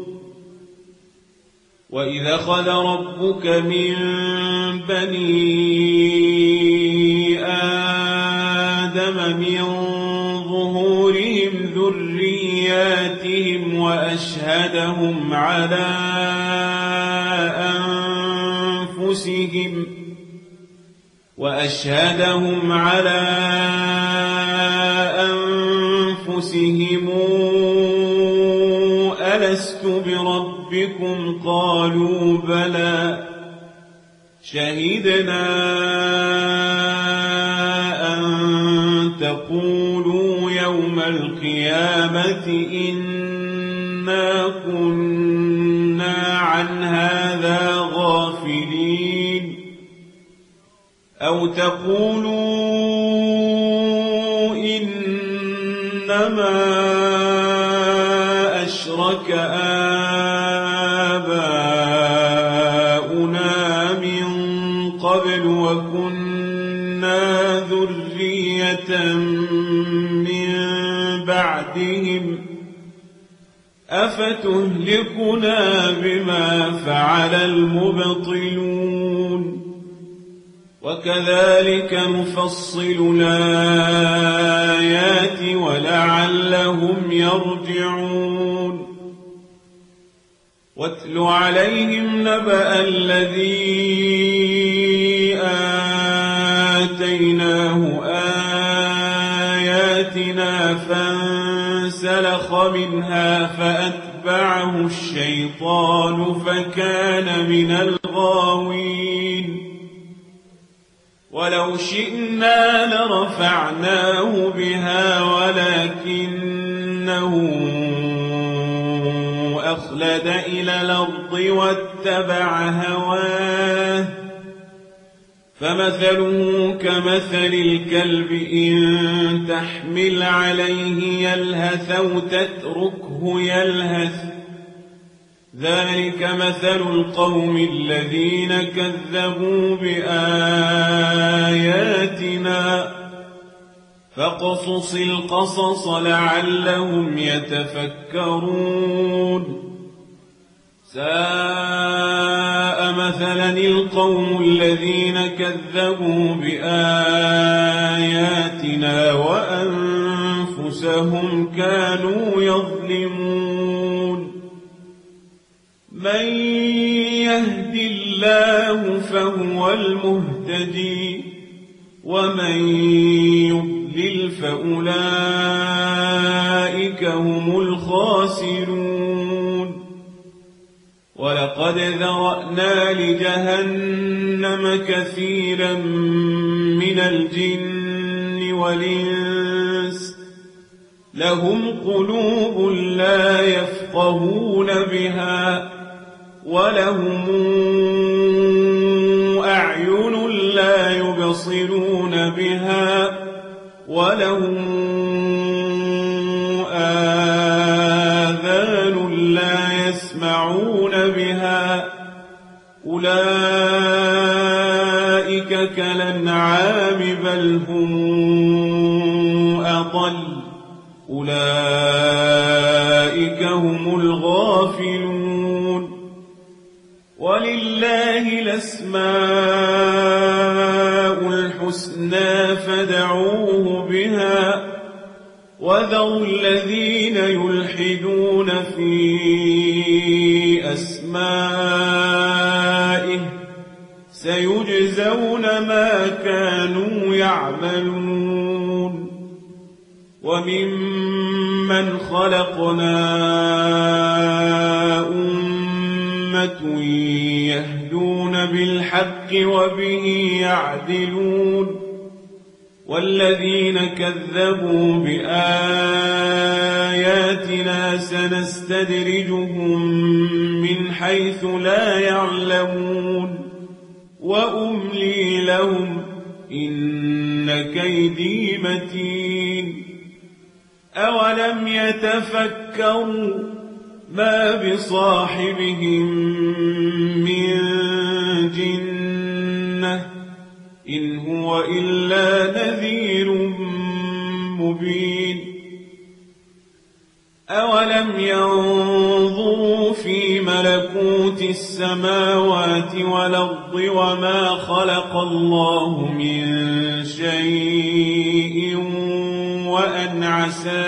وإذ أخذ ربك من بني آدم من ظهورهم ذرياتهم وأشهدهم على أنفسهم وأشهدهم على أنفسهم ألست بربكم قالوا بلى شهدنا أن تقولوا يوم القيامة إنا كنا عن هذا غافلين أو تقولوا إنما أشرك آباؤنا من قبل وكنا ذرية من بعدهم أفتهلكنا بما فعل المبطلون وكذلك نفصل الآيات ولعلهم يرجعون واتل عليهم نبأ الذي آتيناه آياتنا فانسلخ منها فأتبعه الشيطان فكان من الغاوين ولو شئنا لرفعناه بها ولكنه أخلد إلى الأرض واتبع هواه فمثله كمثل الكلب إن تحمل عليه يلهث أو تتركه يلهث ذلك مثل القوم الذين كذبوا بآياتنا فاقصص القصص لعلهم يتفكرون ساء مثلا القوم الذين كذبوا بآياتنا وأنفسهم كانوا يظلمون من يهد الله فهو المهتدي ومن يضلل فأولئك هم الخاسرون ولقد ذرأنا لجهنم كثيرا من الجن والإنس لهم قلوب لا يفقهون بها ولهم أعين لا يبصرون بها ولهم آذان لا يسمعون بها أولئك كالأنعام بل هم أضل أولئك هم الغافلون ولله الأسماء الحسنى فادعوه بها وذروا الذين يلحدون في أسمائه سيجزون ما كانوا يعملون وممن خلقنا أمة يهدون بالحق وبه يعدلون والذين كذبوا بآياتنا سنستدرجهم من حيث لا يعلمون وأملي لهم إن كيدي متين أولم يتفكروا ما بصاحبهم من جنة إن هو إلا نذير مبين أولم ينظروا في ملكوت السماوات والأرض وما خلق الله من شيء وأن عسى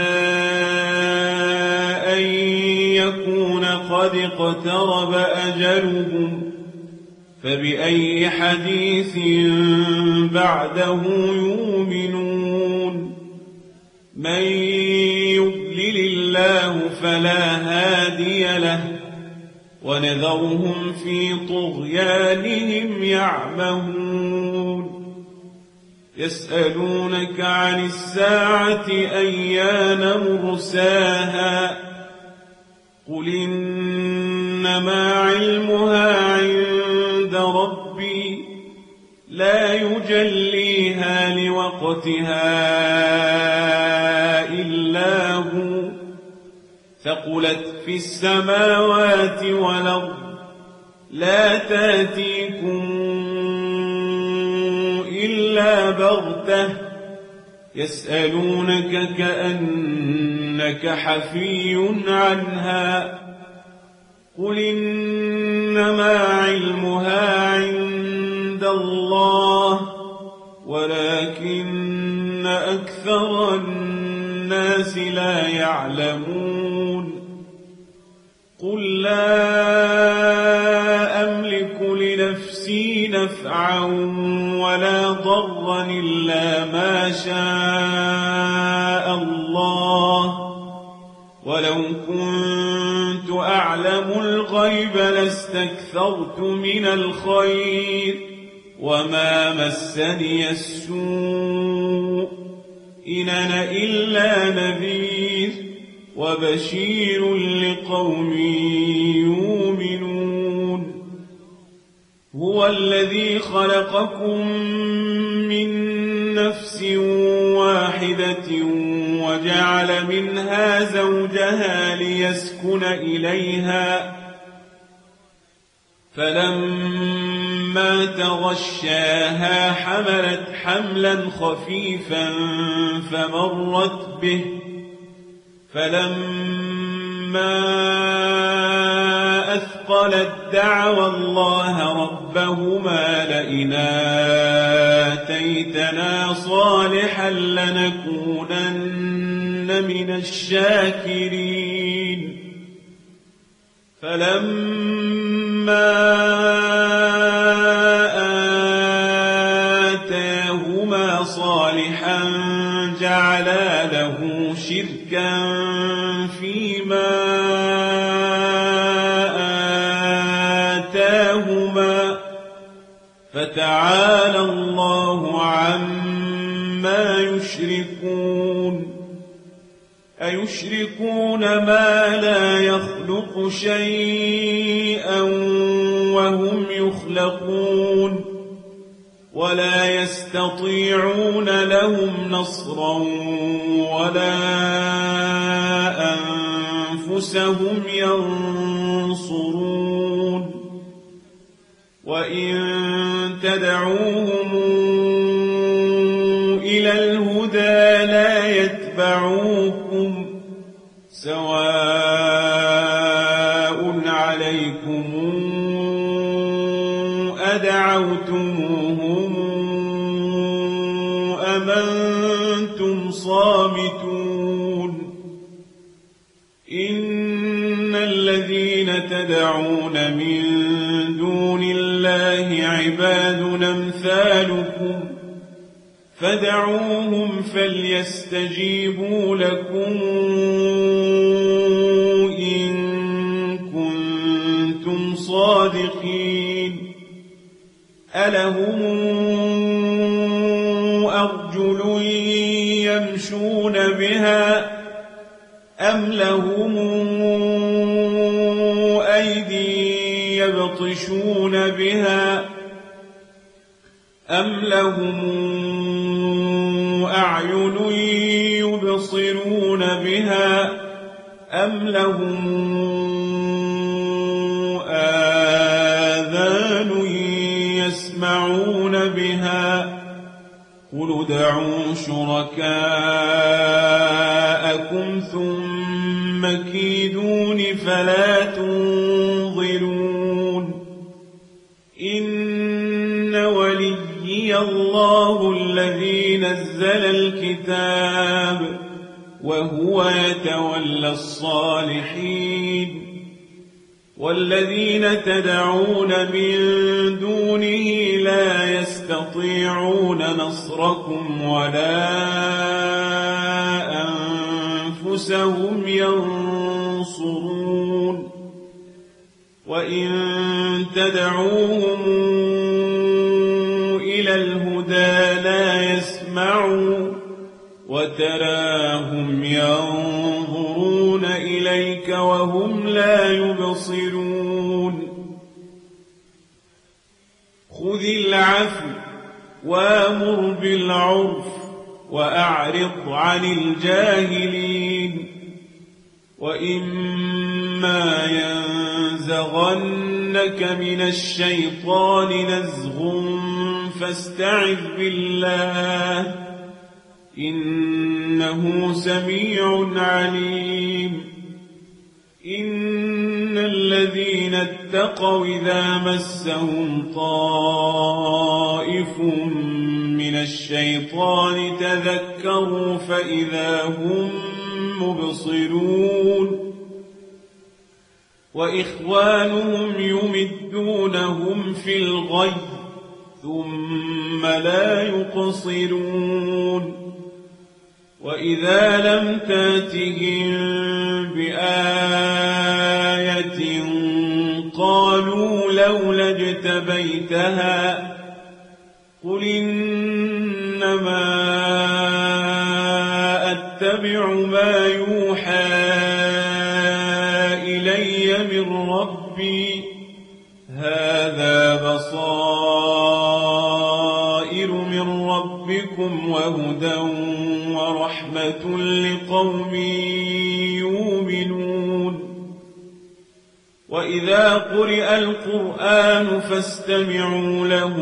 أن يكون قد اقترب أجلهم فبأي حديث بعده يؤمنون من يضلل الله فلا هادي له ونذرهم في طغيانهم يعمهون يسألونك عن الساعة أيان مرساها قل إنما علمها عند ربي لا يجليها لوقتها إلا هو ثقلت في السماوات والأرض لا تأتيكم إلا بغتة يسألونك كأنك حفي عنها قل إنما علمها عند الله ولكن أكثر الناس لا يعلمون قل لا أملك لنفسي نفعا ولا ضرا إلا ما شاء الله ولو كنت أعلم الغيب لاستكثرت من الخير وما مسني السوء إن أنا إلا نذير وبشير لقوم يؤمنون هو الذي خلقكم من نفس واحدة وجعل منها زوجها ليسكن إليها فلما تغشاها حملت حملا خفيفا فمرت به فلما أثقلت قالت دعوا الله ربهما لئن آتيتنا صالحا لنكونن من الشاكرين فلما آتاهما صالحا جعلا له شركا فيما آتاهما فتعالى الله عما يشركون أيشركون ما لا يخلق شيئا وهم يخلقون ولا يستطيعون لهم نصرا ولا أنفسهم ينصرون وإن تدعوهم إلى الهدى لا يتبعوكم سواء عليكم أدعوتموهم أم أنتم صامتون إن الذين تدعون من دون الله عباد أمثالكم فدعوهم فليستجيبوا لكم إن كنتم صادقين ألهم أرجل يمشون بها أم لهم أيدي يبطشون بها أم لهم أعين يبصرون بها أم لهم آذان يسمعون بها قل ادعوا شركاءكم ثم كيدون فلا تنظرون إن وليي الله الذي نزل الكتاب وهو يتولى الصالحين والذين تدعون من دونه لا يستطيعون نصركم ولا أنفسهم ينصرون وإن تدعوهم إلى الهدى لا يسمعون وتراهم ينظرون إليك وهم لا يبصرون خذ العفو وامر بالعرف وأعرض عن الجاهلين وإما ينزغنك من الشيطان نزغ فاستعذ بالله إنه سميع عليم إن الذين اتقوا إذا مسهم طائف من الشيطان تذكروا فإذا هم مبصرون وإخوانهم يمدونهم في الغي ثم لا يقصرون وإذا لم تاتهم بآية قالوا لولا اجتبيتها قل إنما أتبع ما يوحى إلي من ربي هذا بصائر من ربكم وهدى ورحمة لقوم يؤمنون وإذا قرئ القرآن فاستمعوا له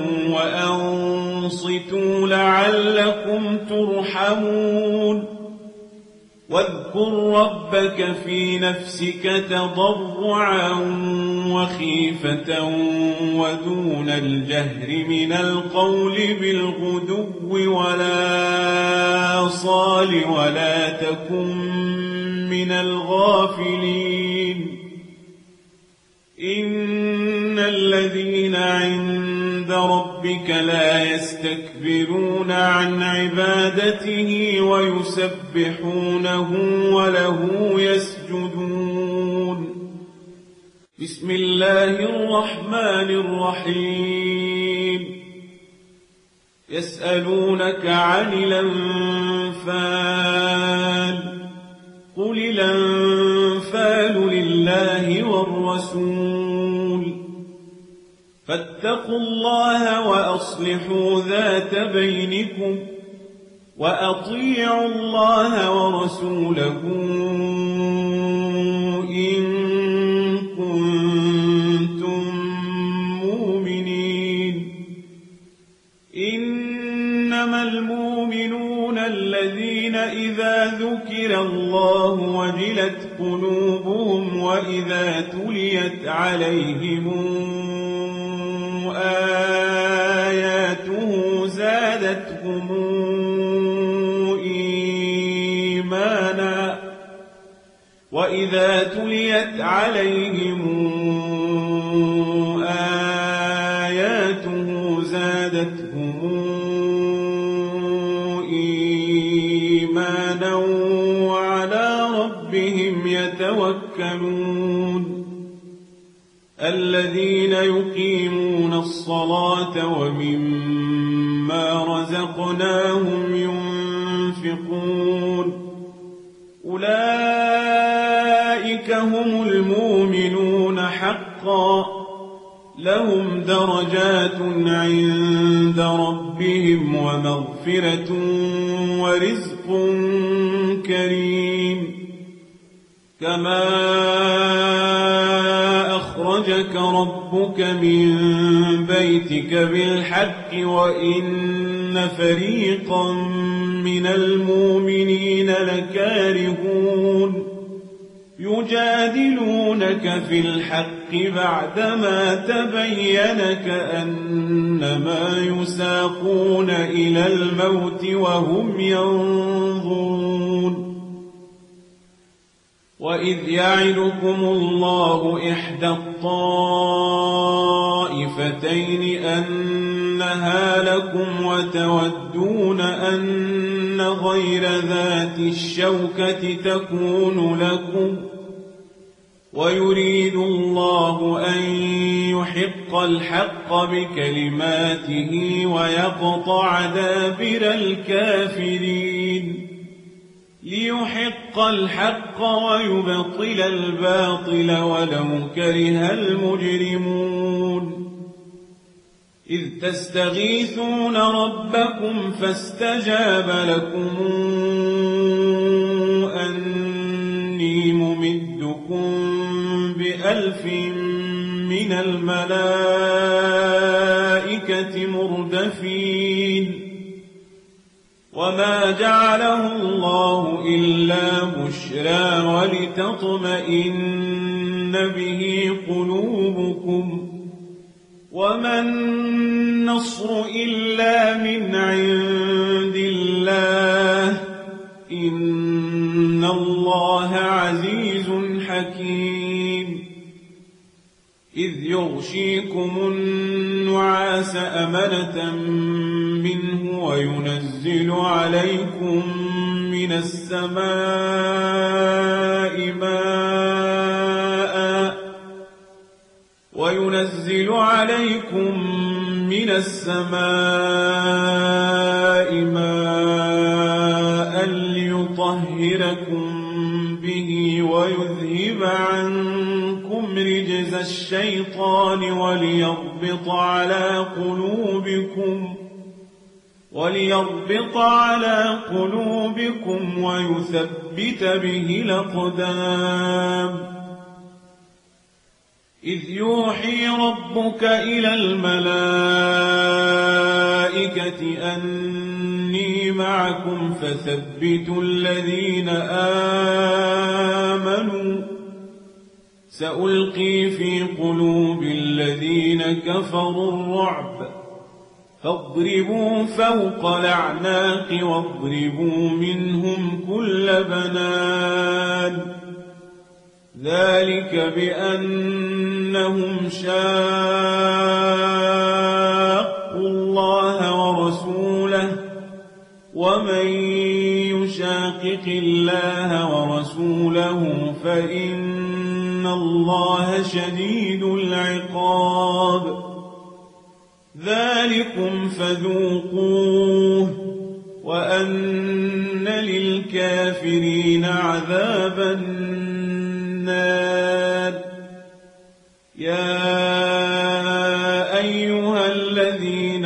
وأنصتوا لعلكم ترحمون واذكر ربك في نفسك تضرعا وخيفة ودون الجهر من القول بالغدو ولا صال ولا تكن من الغافلين إن الذين عند ربك لا يستكبرون عن عبادته ويسبحونه وله يسجدون بسم الله الرحمن الرحيم يسألونك عن الأنفال قل الأنفال لله والرسول فاتقوا الله وأصلحوا ذات بينكم وأطيعوا الله ورسوله إن كنتم مؤمنين إنما المؤمنون الذين إذا ذكر الله وجلت قلوبهم وإذا تليت عليهم آياته زادتهم إيمانا وإذا تليت عليهم آياته زادتهم إيمانا وعلى ربهم يتوكلون الذين يقيمون الصلاة ومما رزقناهم ينفقون أولئك هم المؤمنون حقا لهم درجات عند ربهم ومغفرة ورزق كريم كما أخرجك ربك من بيتك بالحق وإن فريقا من المؤمنين لكارهون يجادلونك في الحق بعدما تبين كأنما يساقون إلى الموت وهم ينظرون وإذ يعدكم الله إحدى الطائفتين أنها لكم وتودون أن غير ذات الشوكة تكون لكم ويريد الله أن يحق الحق بكلماته ويقطع دابر الكافرين ليحق الحق ويبطل الباطل ولو كره المجرمون إذ تستغيثون ربكم فاستجاب لكم أني ممدكم بألف من الملائكة مردفين وما جعله الله إلا بشرى ولتطمئن به قلوبكم وما النصر إلا من عند الله إن الله عزيز حكيم إذ يغشيكم النعاس أمنة منه وينزل عليكم من السماء ماء وينزل عليكم من السماء ماء ليطهركم به ويذهب عنكم رجز الشيطان وليربط على قلوبكم وليربط على قلوبكم ويثبت به الأقدام إذ يوحي ربك إلى الملائكة أني معكم فثبتوا الذين سألقي في قلوب الذين كفروا الرعب فاضربوا فوق الأعناق واضربوا منهم كل بنان ذلك بأنهم شاقوا الله ورسوله ومن يشاقق الله ورسوله فإن الله شديد العقاب ذلكم فذوقوه وأن للكافرين عذاب النار يا أيها الذين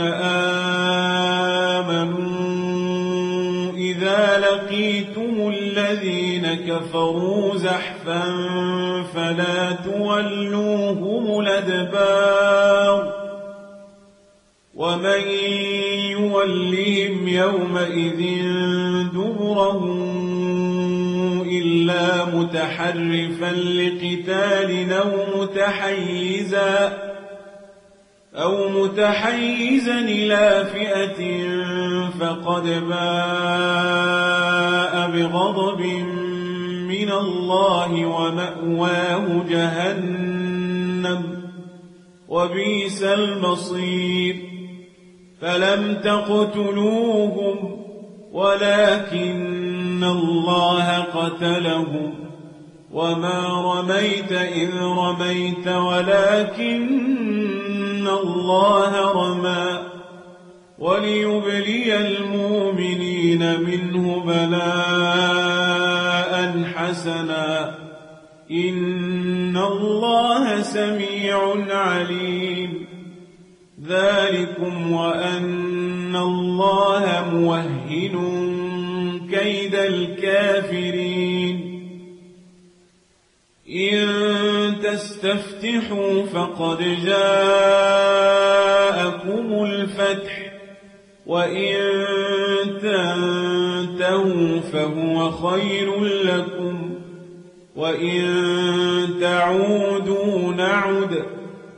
آمنوا إذا لقيتم الذين كفروا زحفا فلا تولوهم الأدبار ومن يولهم يومئذ دبره إلا متحرفا لقتال أو متحيزا أو متحيزا إلى فئة فقد باء بغضب من الله ومأواه جهنم وبئس المصير فلم تقتلوهم ولكن الله قتلهم وما رميت إذ رميت ولكن الله رمى وليبلي المؤمنين منه بلاء حسنا إن الله سميع عليم ذلكم وأن الله موهن كيد الكافرين إن تستفتحوا فقد جاءكم الفتح وإن تنتهوا فهو خير لكم وإن تعودوا نعد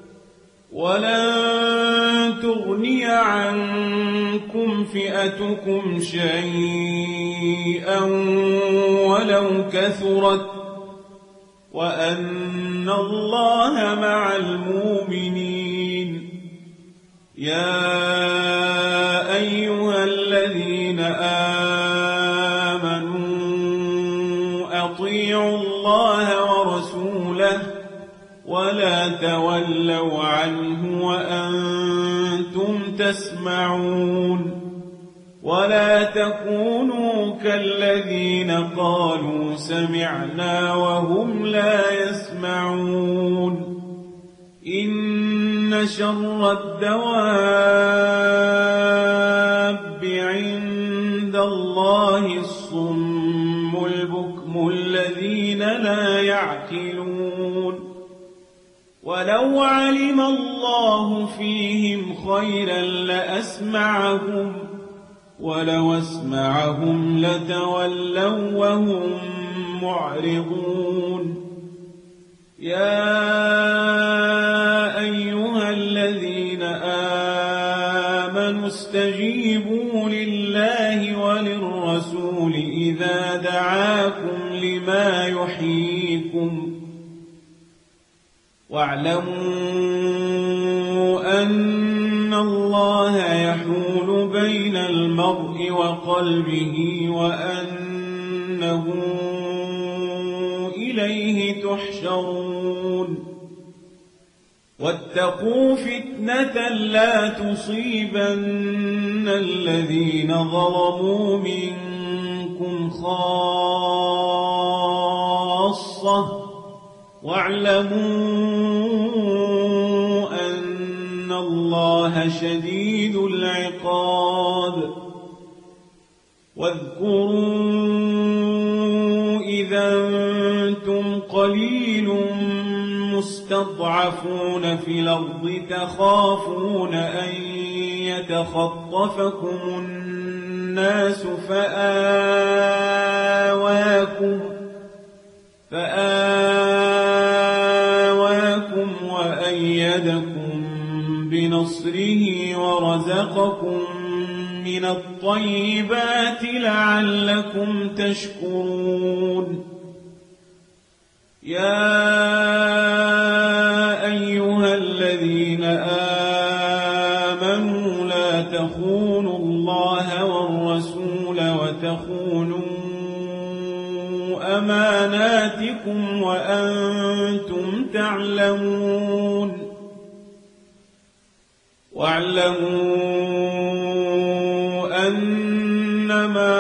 ولن تغني عنكم فئتكم شيئا ولو كثرت وأن الله مع المؤمنين يا أيها الذين آمنوا أطيعوا الله ورسوله ولا تولوا عنه وأنتم تسمعون ولا تكونوا كالذين قالوا سمعنا وهم لا يسمعون إن شر الدواب عند الله الصم البكم الذين لا يعقلون ولو علم الله فيهم خيرا لأسمعهم ولو أسمعهم لتولوا وهم معرضون يا أيها الذين آمنوا استجيبوا لله وللرسول إذا دعاكم لما يحييكم واعلموا أن الله يحول بين المرء وقلبه وأنه إليه تحشرون واتقوا فتنة لا تصيبن الذين ظلموا منكم خاصة واعلموا أن الله شديد العقاب واذكروا إذا أنتم قليل مستضعفون في الأرض تخافون أن يتخطفكم الناس فآواكم فآواكم رزقكم من الطيبات لعلكم تشكرون يا أيها الذين آمنوا لا تخونوا الله والرسول وتخونوا أماناتكم وأنتم تعلمون واعلموا أنما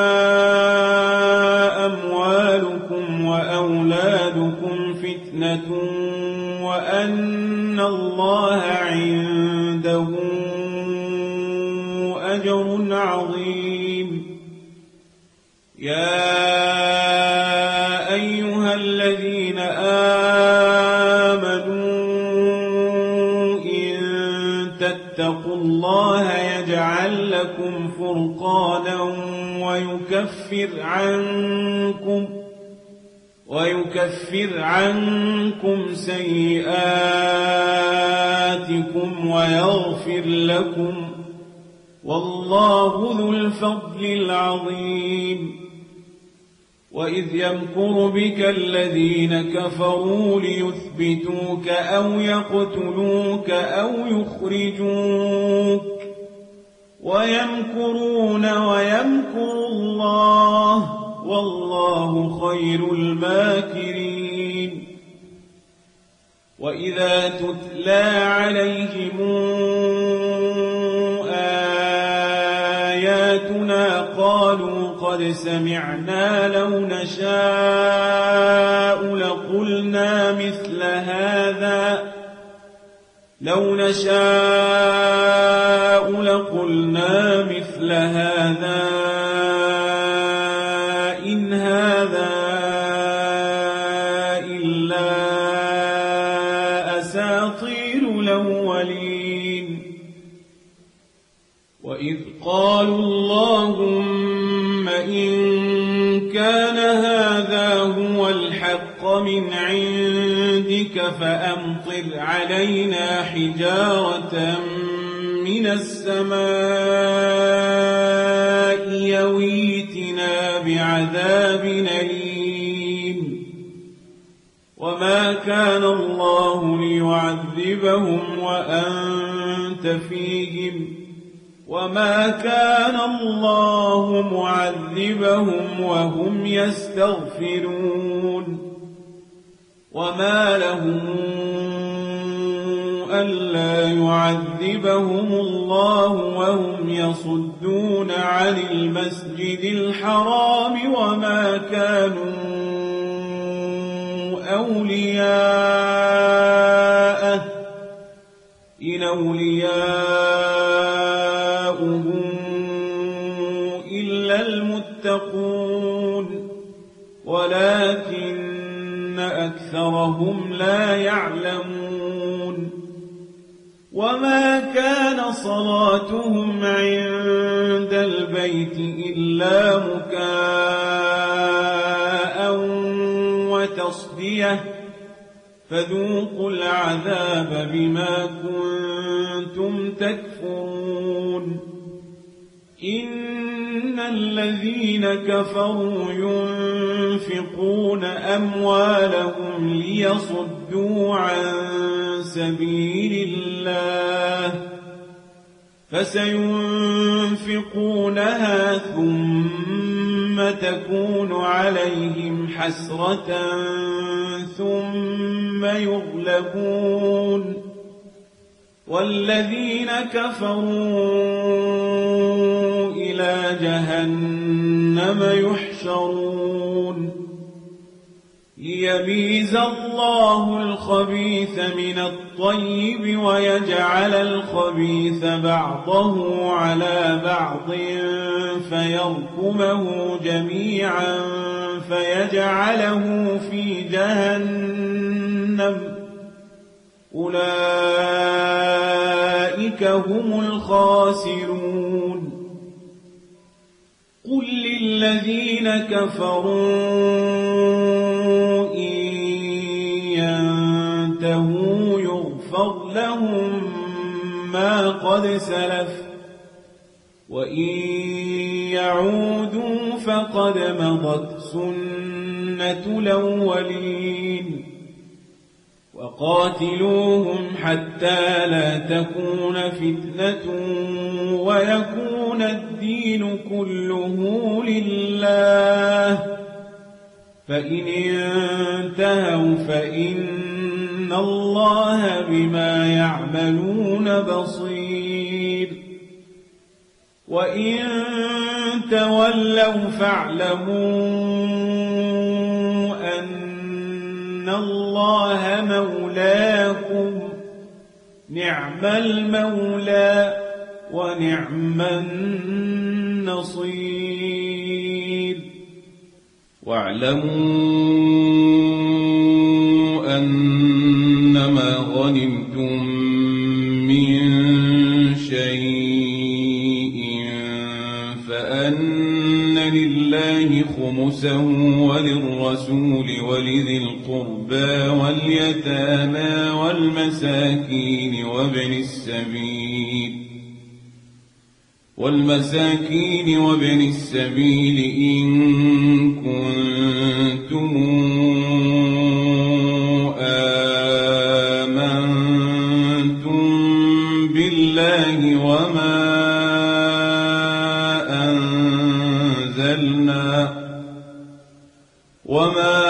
أموالكم وأولادكم فتنة وأن الله عنده أجر عظيم يا أيها الذين آمنوا إن تتقوا الله يجعل لكم فرقانا ويكفر عنكم ويكفر عنكم سيئاتكم ويغفر لكم والله ذو الفضل العظيم وإذ يمكر بك الذين كفروا ليثبتوك أو يقتلوك أو يخرجوك ويمكرون ويمكر الله والله خير الماكرين وإذا تتلى عليهم آياتنا قالوا قد سمعنا لو نشاء لقلنا مثل هذا لو نشاء لقلنا مثل هذا إن هذا إلا أساطير الأولين وإذ قالوا اللهم إن كان هذا هو الحق من عندك فأمطر علينا حجارة من السماء يويتنا بعذاب أليم وما كان الله ليعذبهم وأنت فيهم وما كان الله معذبهم وهم يستغفرون وما لهم ألا يعذبهم الله وهم يصدون عن المسجد الحرام وما كانوا أولياءه إن أولياؤه إلا المتقون ولكن أكثرهم لا يعلمون وما كان صلاتهم عند البيت إلا مكاء وتصدية فذوقوا العذاب بما كنتم تكفرون إن الذين كفروا ينفقون أموالهم ليصدوا عن سبيل الله فسينفقونها ثم تكون عليهم حسرة ثم يغلبون والذين كفروا إلى جهنم يحشرون ليميز الله الخبيث من الطيب ويجعل الخبيث بعضه على بعض فيركمه جميعا فيجعله في جهنم أولئك هم الخاسرون قل للذين كفروا إن ينتهوا يغفر لهم ما قد سلف وإن يعودوا فقد مضت سنة الأولين وقاتلوهم حتى لا تكون فتنة ويكون الدين كله لله فإن انتهوا فإن الله بما يعملون بصير وإن تولوا فاعلموا أن الله مولاكم نعم المولى ونعم النصير واعلموا أنما غنمتم من شيء فأن لله خمسه وللرسول ولذي القربى واليتامى والمساكين وابن السبيل والمساكين وابن السبيل إن كنتم آمنتم بالله وما أنزلنا وما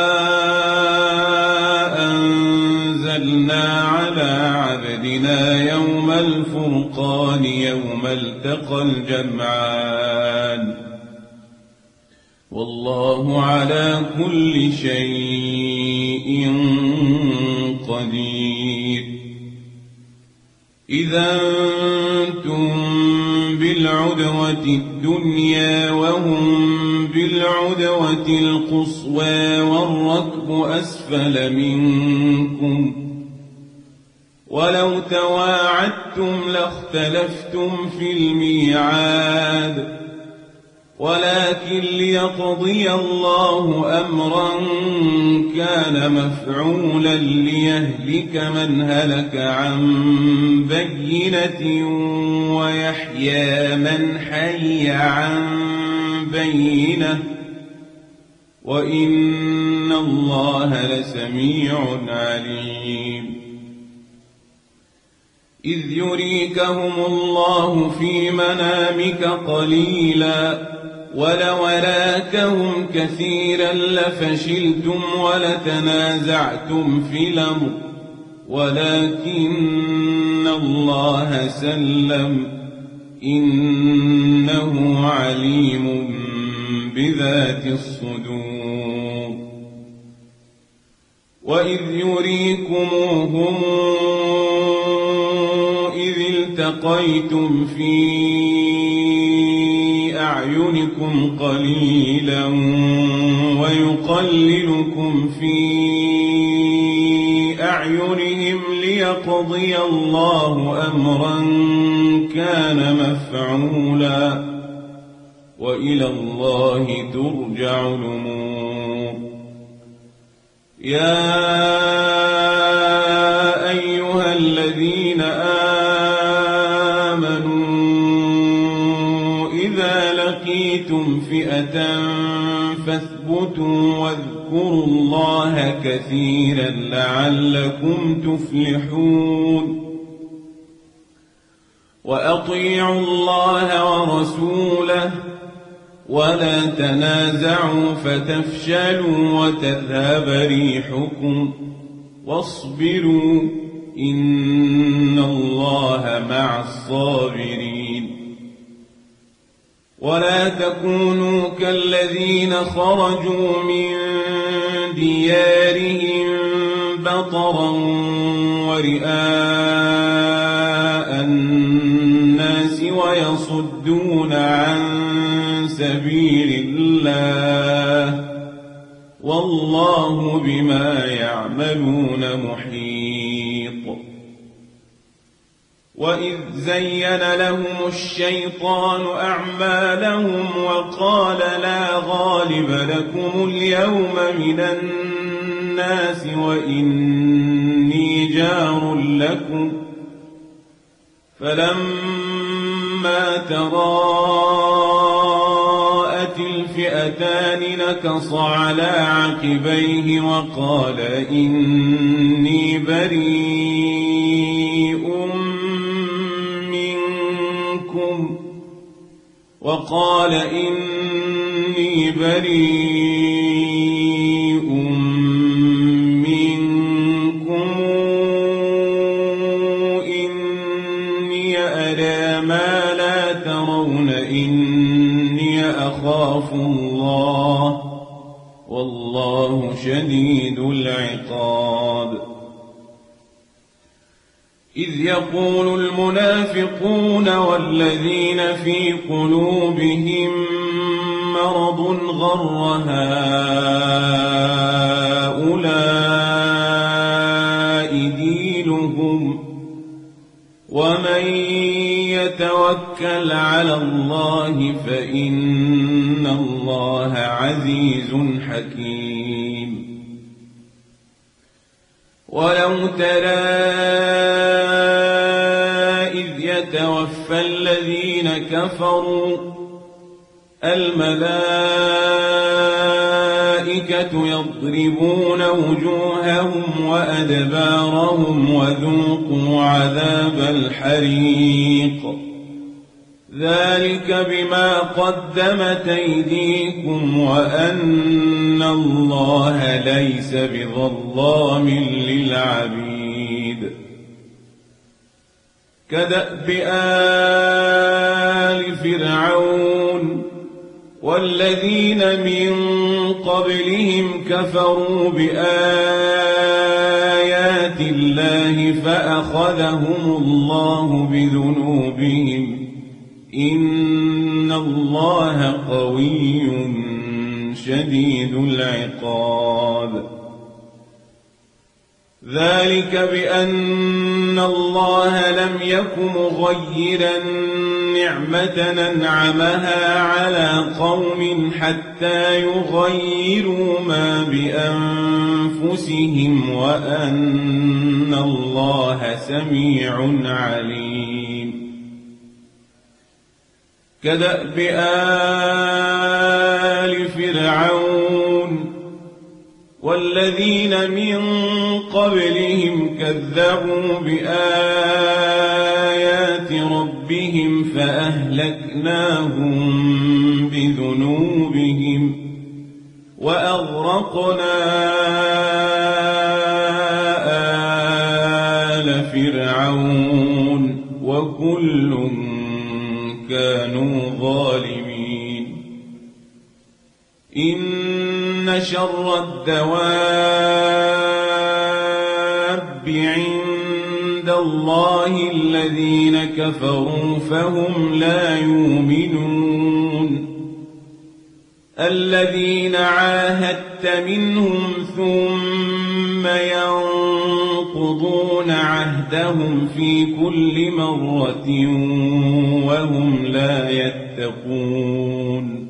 أنزلنا على عبدنا يوم الفرقان يوم التقى الجمعان والله على كل شيء قدير إذا أنتم بالعدوة الدنيا وهم بالعدوة القصوى والركب أسفل منكم ولو تواعدتم لاختلفتم في الميعاد ولكن ليقضي الله أمرا كان مفعولا ليهلك من هلك عن بينة ويحيى من حي عن بينة وإن الله لسميع عليم إذ يريكهم الله في منامك قليلا ولو أراكهم كثيرا لفشلتم ولتنازعتم في الأمر ولكن الله سلم إنه عليم بذات الصدور وإذ يريكموهم إذ التقيتم في أعينكم قليلا ويقللكم في أعينهم ليقضي الله أمرا كان مفعولا وإلى الله ترجع الأمور يا أيها الذين آمنوا إذا لقيتم فئة فاثبتوا واذكروا الله كثيرا لعلكم تفلحون وأطيعوا الله ورسوله ولا تنازعوا فتفشلوا وتذهب ريحكم واصبروا إن الله مع الصابرين ولا تكونوا كالذين خرجوا من ديارهم بطرا ورئاء الناس ويصدون عن سبيل الله والله بما يعملون محيط وإذ زين لهم الشيطان أعمالهم وقال لا غالب لكم اليوم من الناس وإني جار لكم فلما فلما تراءت الفئتان نكص على عقبيه وقال إني بريء منكم وقال إني بريء منكم إني أرى ما لا ترون إني أخاف الله والله شديد العقاب. إذ يقول المنافقون والذين في قلوبهم مرض غر هؤلاء دينهم ومن يتوكل على الله فإن الله عزيز حكيم. ولو ترى إذ يتوفى الذين كفروا الملائكة يضربون وجوههم وأدبارهم وذوقوا عذاب الحريق ذلك بما قدمت أيديكم وأن الله ليس بظلام للعبيد. كدأب آل فرعون والذين من قبلهم كفروا بآيات الله فأخذهم الله بذنوبهم إن الله قوي شديد العقاب. ذلك بأن الله لم يك مغيرا نعمة أنعمها على قوم حتى يغيروا ما بأنفسهم وأن الله سميع عليم. كدأب آل فرعون والذين من قبلهم كذبوا بآيات ربهم فأهلكناهم بذنوبهم وأغرقنا آل فرعون وكل كانوا ظالمين. إن شر الدواب عند الله الذين كفروا فهم لا يؤمنون. الذين عاهدت منهم ثم ينقضون عهدهم في كل مرة وهم لا يتقون.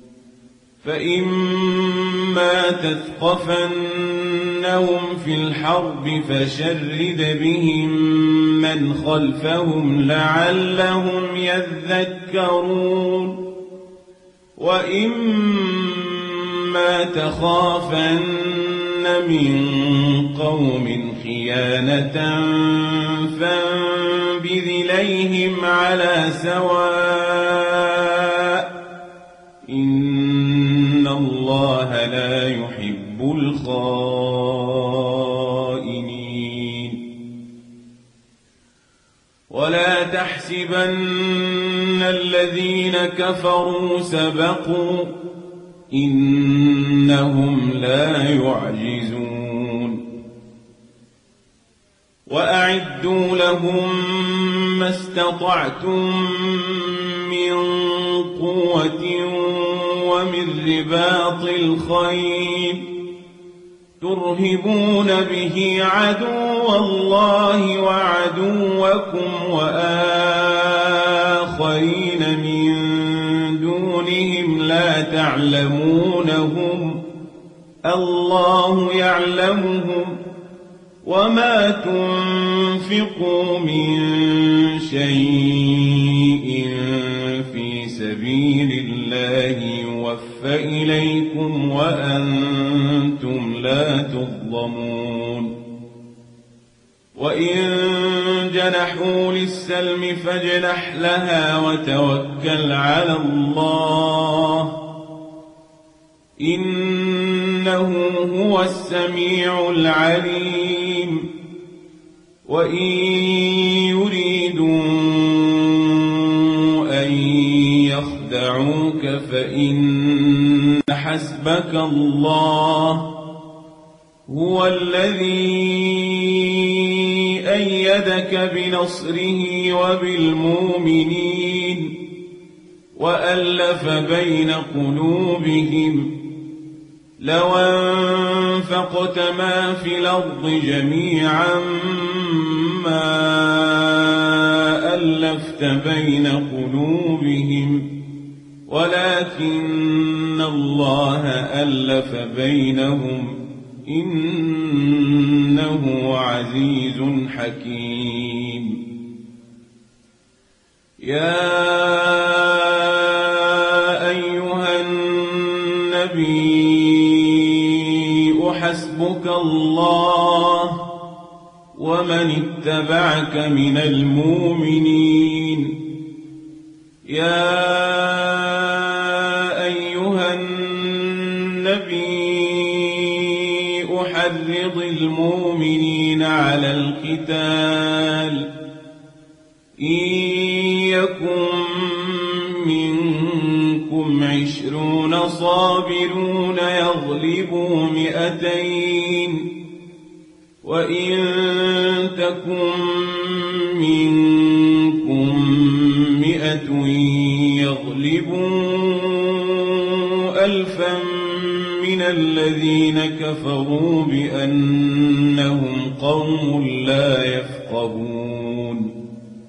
فإما تثقفنهم في الحرب فشرد بهم من خلفهم لعلهم يذكرون. وإما تخافن من قوم خيانة فانبذ إليهم على سواء إن الله لا يحب الخائنين. ولا تحسبن الذين كفروا سبقوا إنهم لا يعجزون. وأعدوا لهم ما استطعتم من قوة ومن رباط الخيل ترهبون به عدو الله وعدوكم وآخرين من دونهم لا تعلمونهم الله يعلمهم وما تنفقوا من شيء إليكم وأنتم لا تظلمون وإن جنحوا للسلم فاجنح لها وتوكل على الله إنه هو السميع العليم وإن يريدوا أن يخدعوك فإن حسبك الله هو الذي أيدك بنصره وبالمؤمنين وألف بين قلوبهم لو أنفقت ما في الأرض جميعا ما ألفت بين قلوبهم ولكن الله ألف بينهم إنه عزيز حكيم يا أيها النبي حسبك الله ومن اتبعك من المؤمنين يا أيها النبي حرض المؤمنين على القتال إن يكن منكم عشرون صابرون يغلبوا مئتين وإن تكن منكم مئة يغلبوا ألفا من الذين كفروا بأنهم قوم لا يفقهون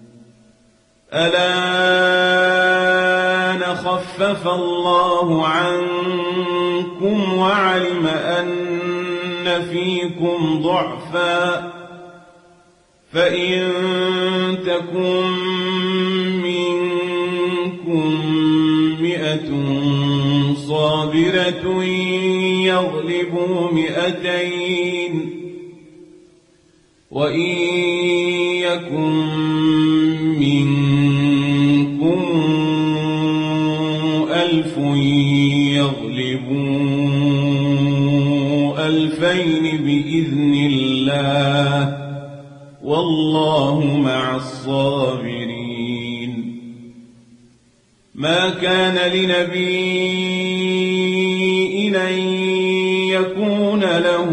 الآن خفف الله عنكم وعلم أن فيكم ضعفا فإن تكن منكم مئة صابرة يغلبوا مئتين وإن يكن منكم ألف يغلبوا ألفين بإذن الله والله مع الصابرين ما كان لنبي أن يكون له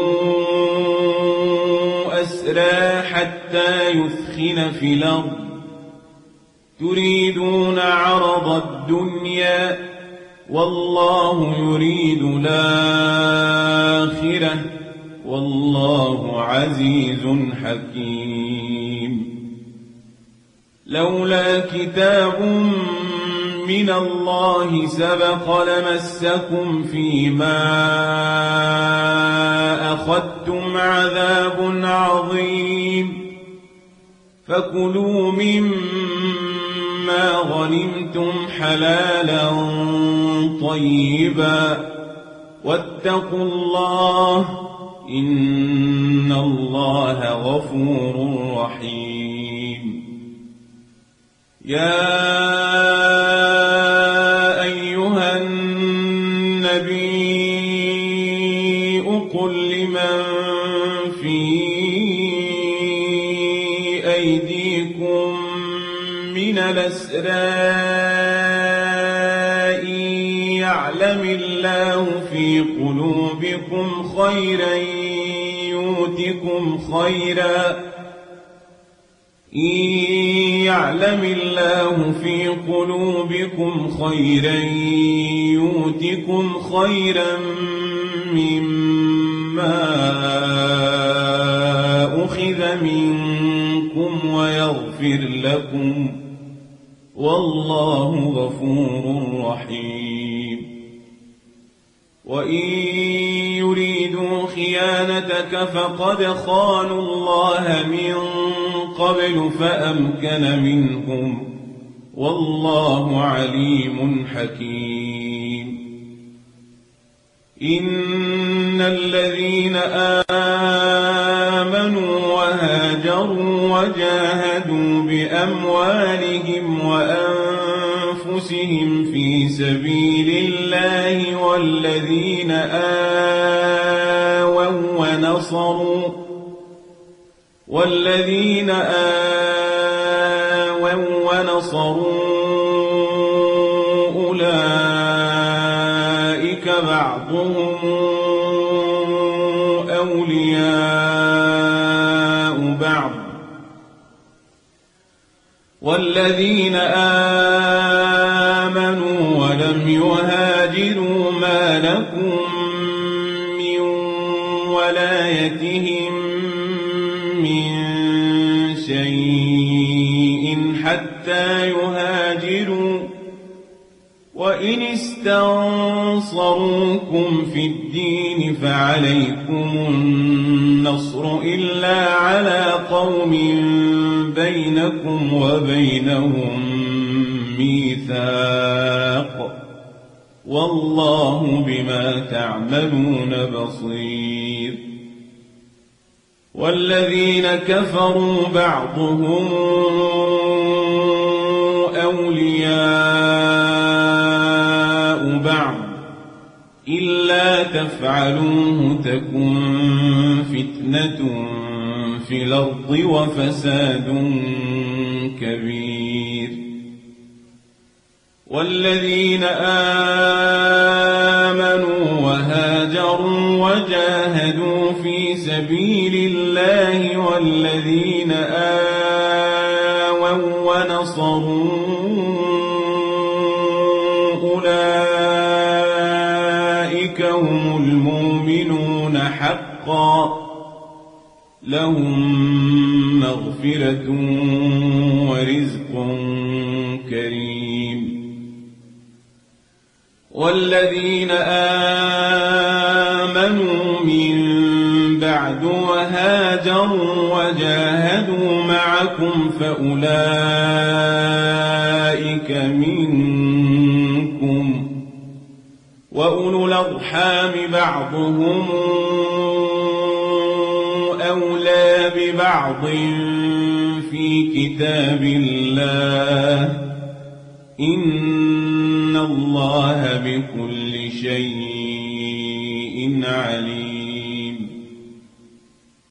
أسرى حتى يثخن في الأرض تريدون عرض الدنيا والله يريد الآخرة والله عزيز حكيم لولا كتاب من الله سبق لمسكم فيما أخذتم عذاب عظيم فكلوا مما غنمتم حلالا طيبا واتقوا الله إن الله غفور رحيم يا أيها النبي قل لمن في أيديكم من الأسرى يعلم الله في قلوبكم خيرا يؤتكم خيرا إن يعلم الله في قلوبكم خيرا يؤتكم خيرا مما أخذ منكم ويغفر لكم والله غفور رحيم وإن يريدوا خيانتك فقد خانوا الله من قبل فأمكن منهم والله عليم حكيم إن الذين آمنوا وهاجروا وجاهدوا بأموالهم وأنفسهم في سبيل الله والذين آووا ونصروا والذين آووا ونصروا أولئك بعضهم أولياء بعض والذين آمنوا ولم يهاجروا ما لكم من ولايتهم من شيء حتى يهاجروا وإن استنصروكم في الدين فعليكم النصر إلا على قوم بينكم وبينهم ميثاق والله بما تعملون بصير والذين كفروا بعضهم أولياء بعض إلا تفعلوه تكن فتنة في الأرض وفساد كبير والذين آمنوا وهاجروا وجاهدوا في سبيل الله والذين آووا ونصروا أولئك هم المؤمنون حقا لهم مغفرة ورزق كريم والذين آمنوا من بعد وهاجروا وجاهدوا معكم فأولئك منكم وأولو الأرحام بعضهم أولى ببعض في كتاب الله إن الله بكل شيء عليم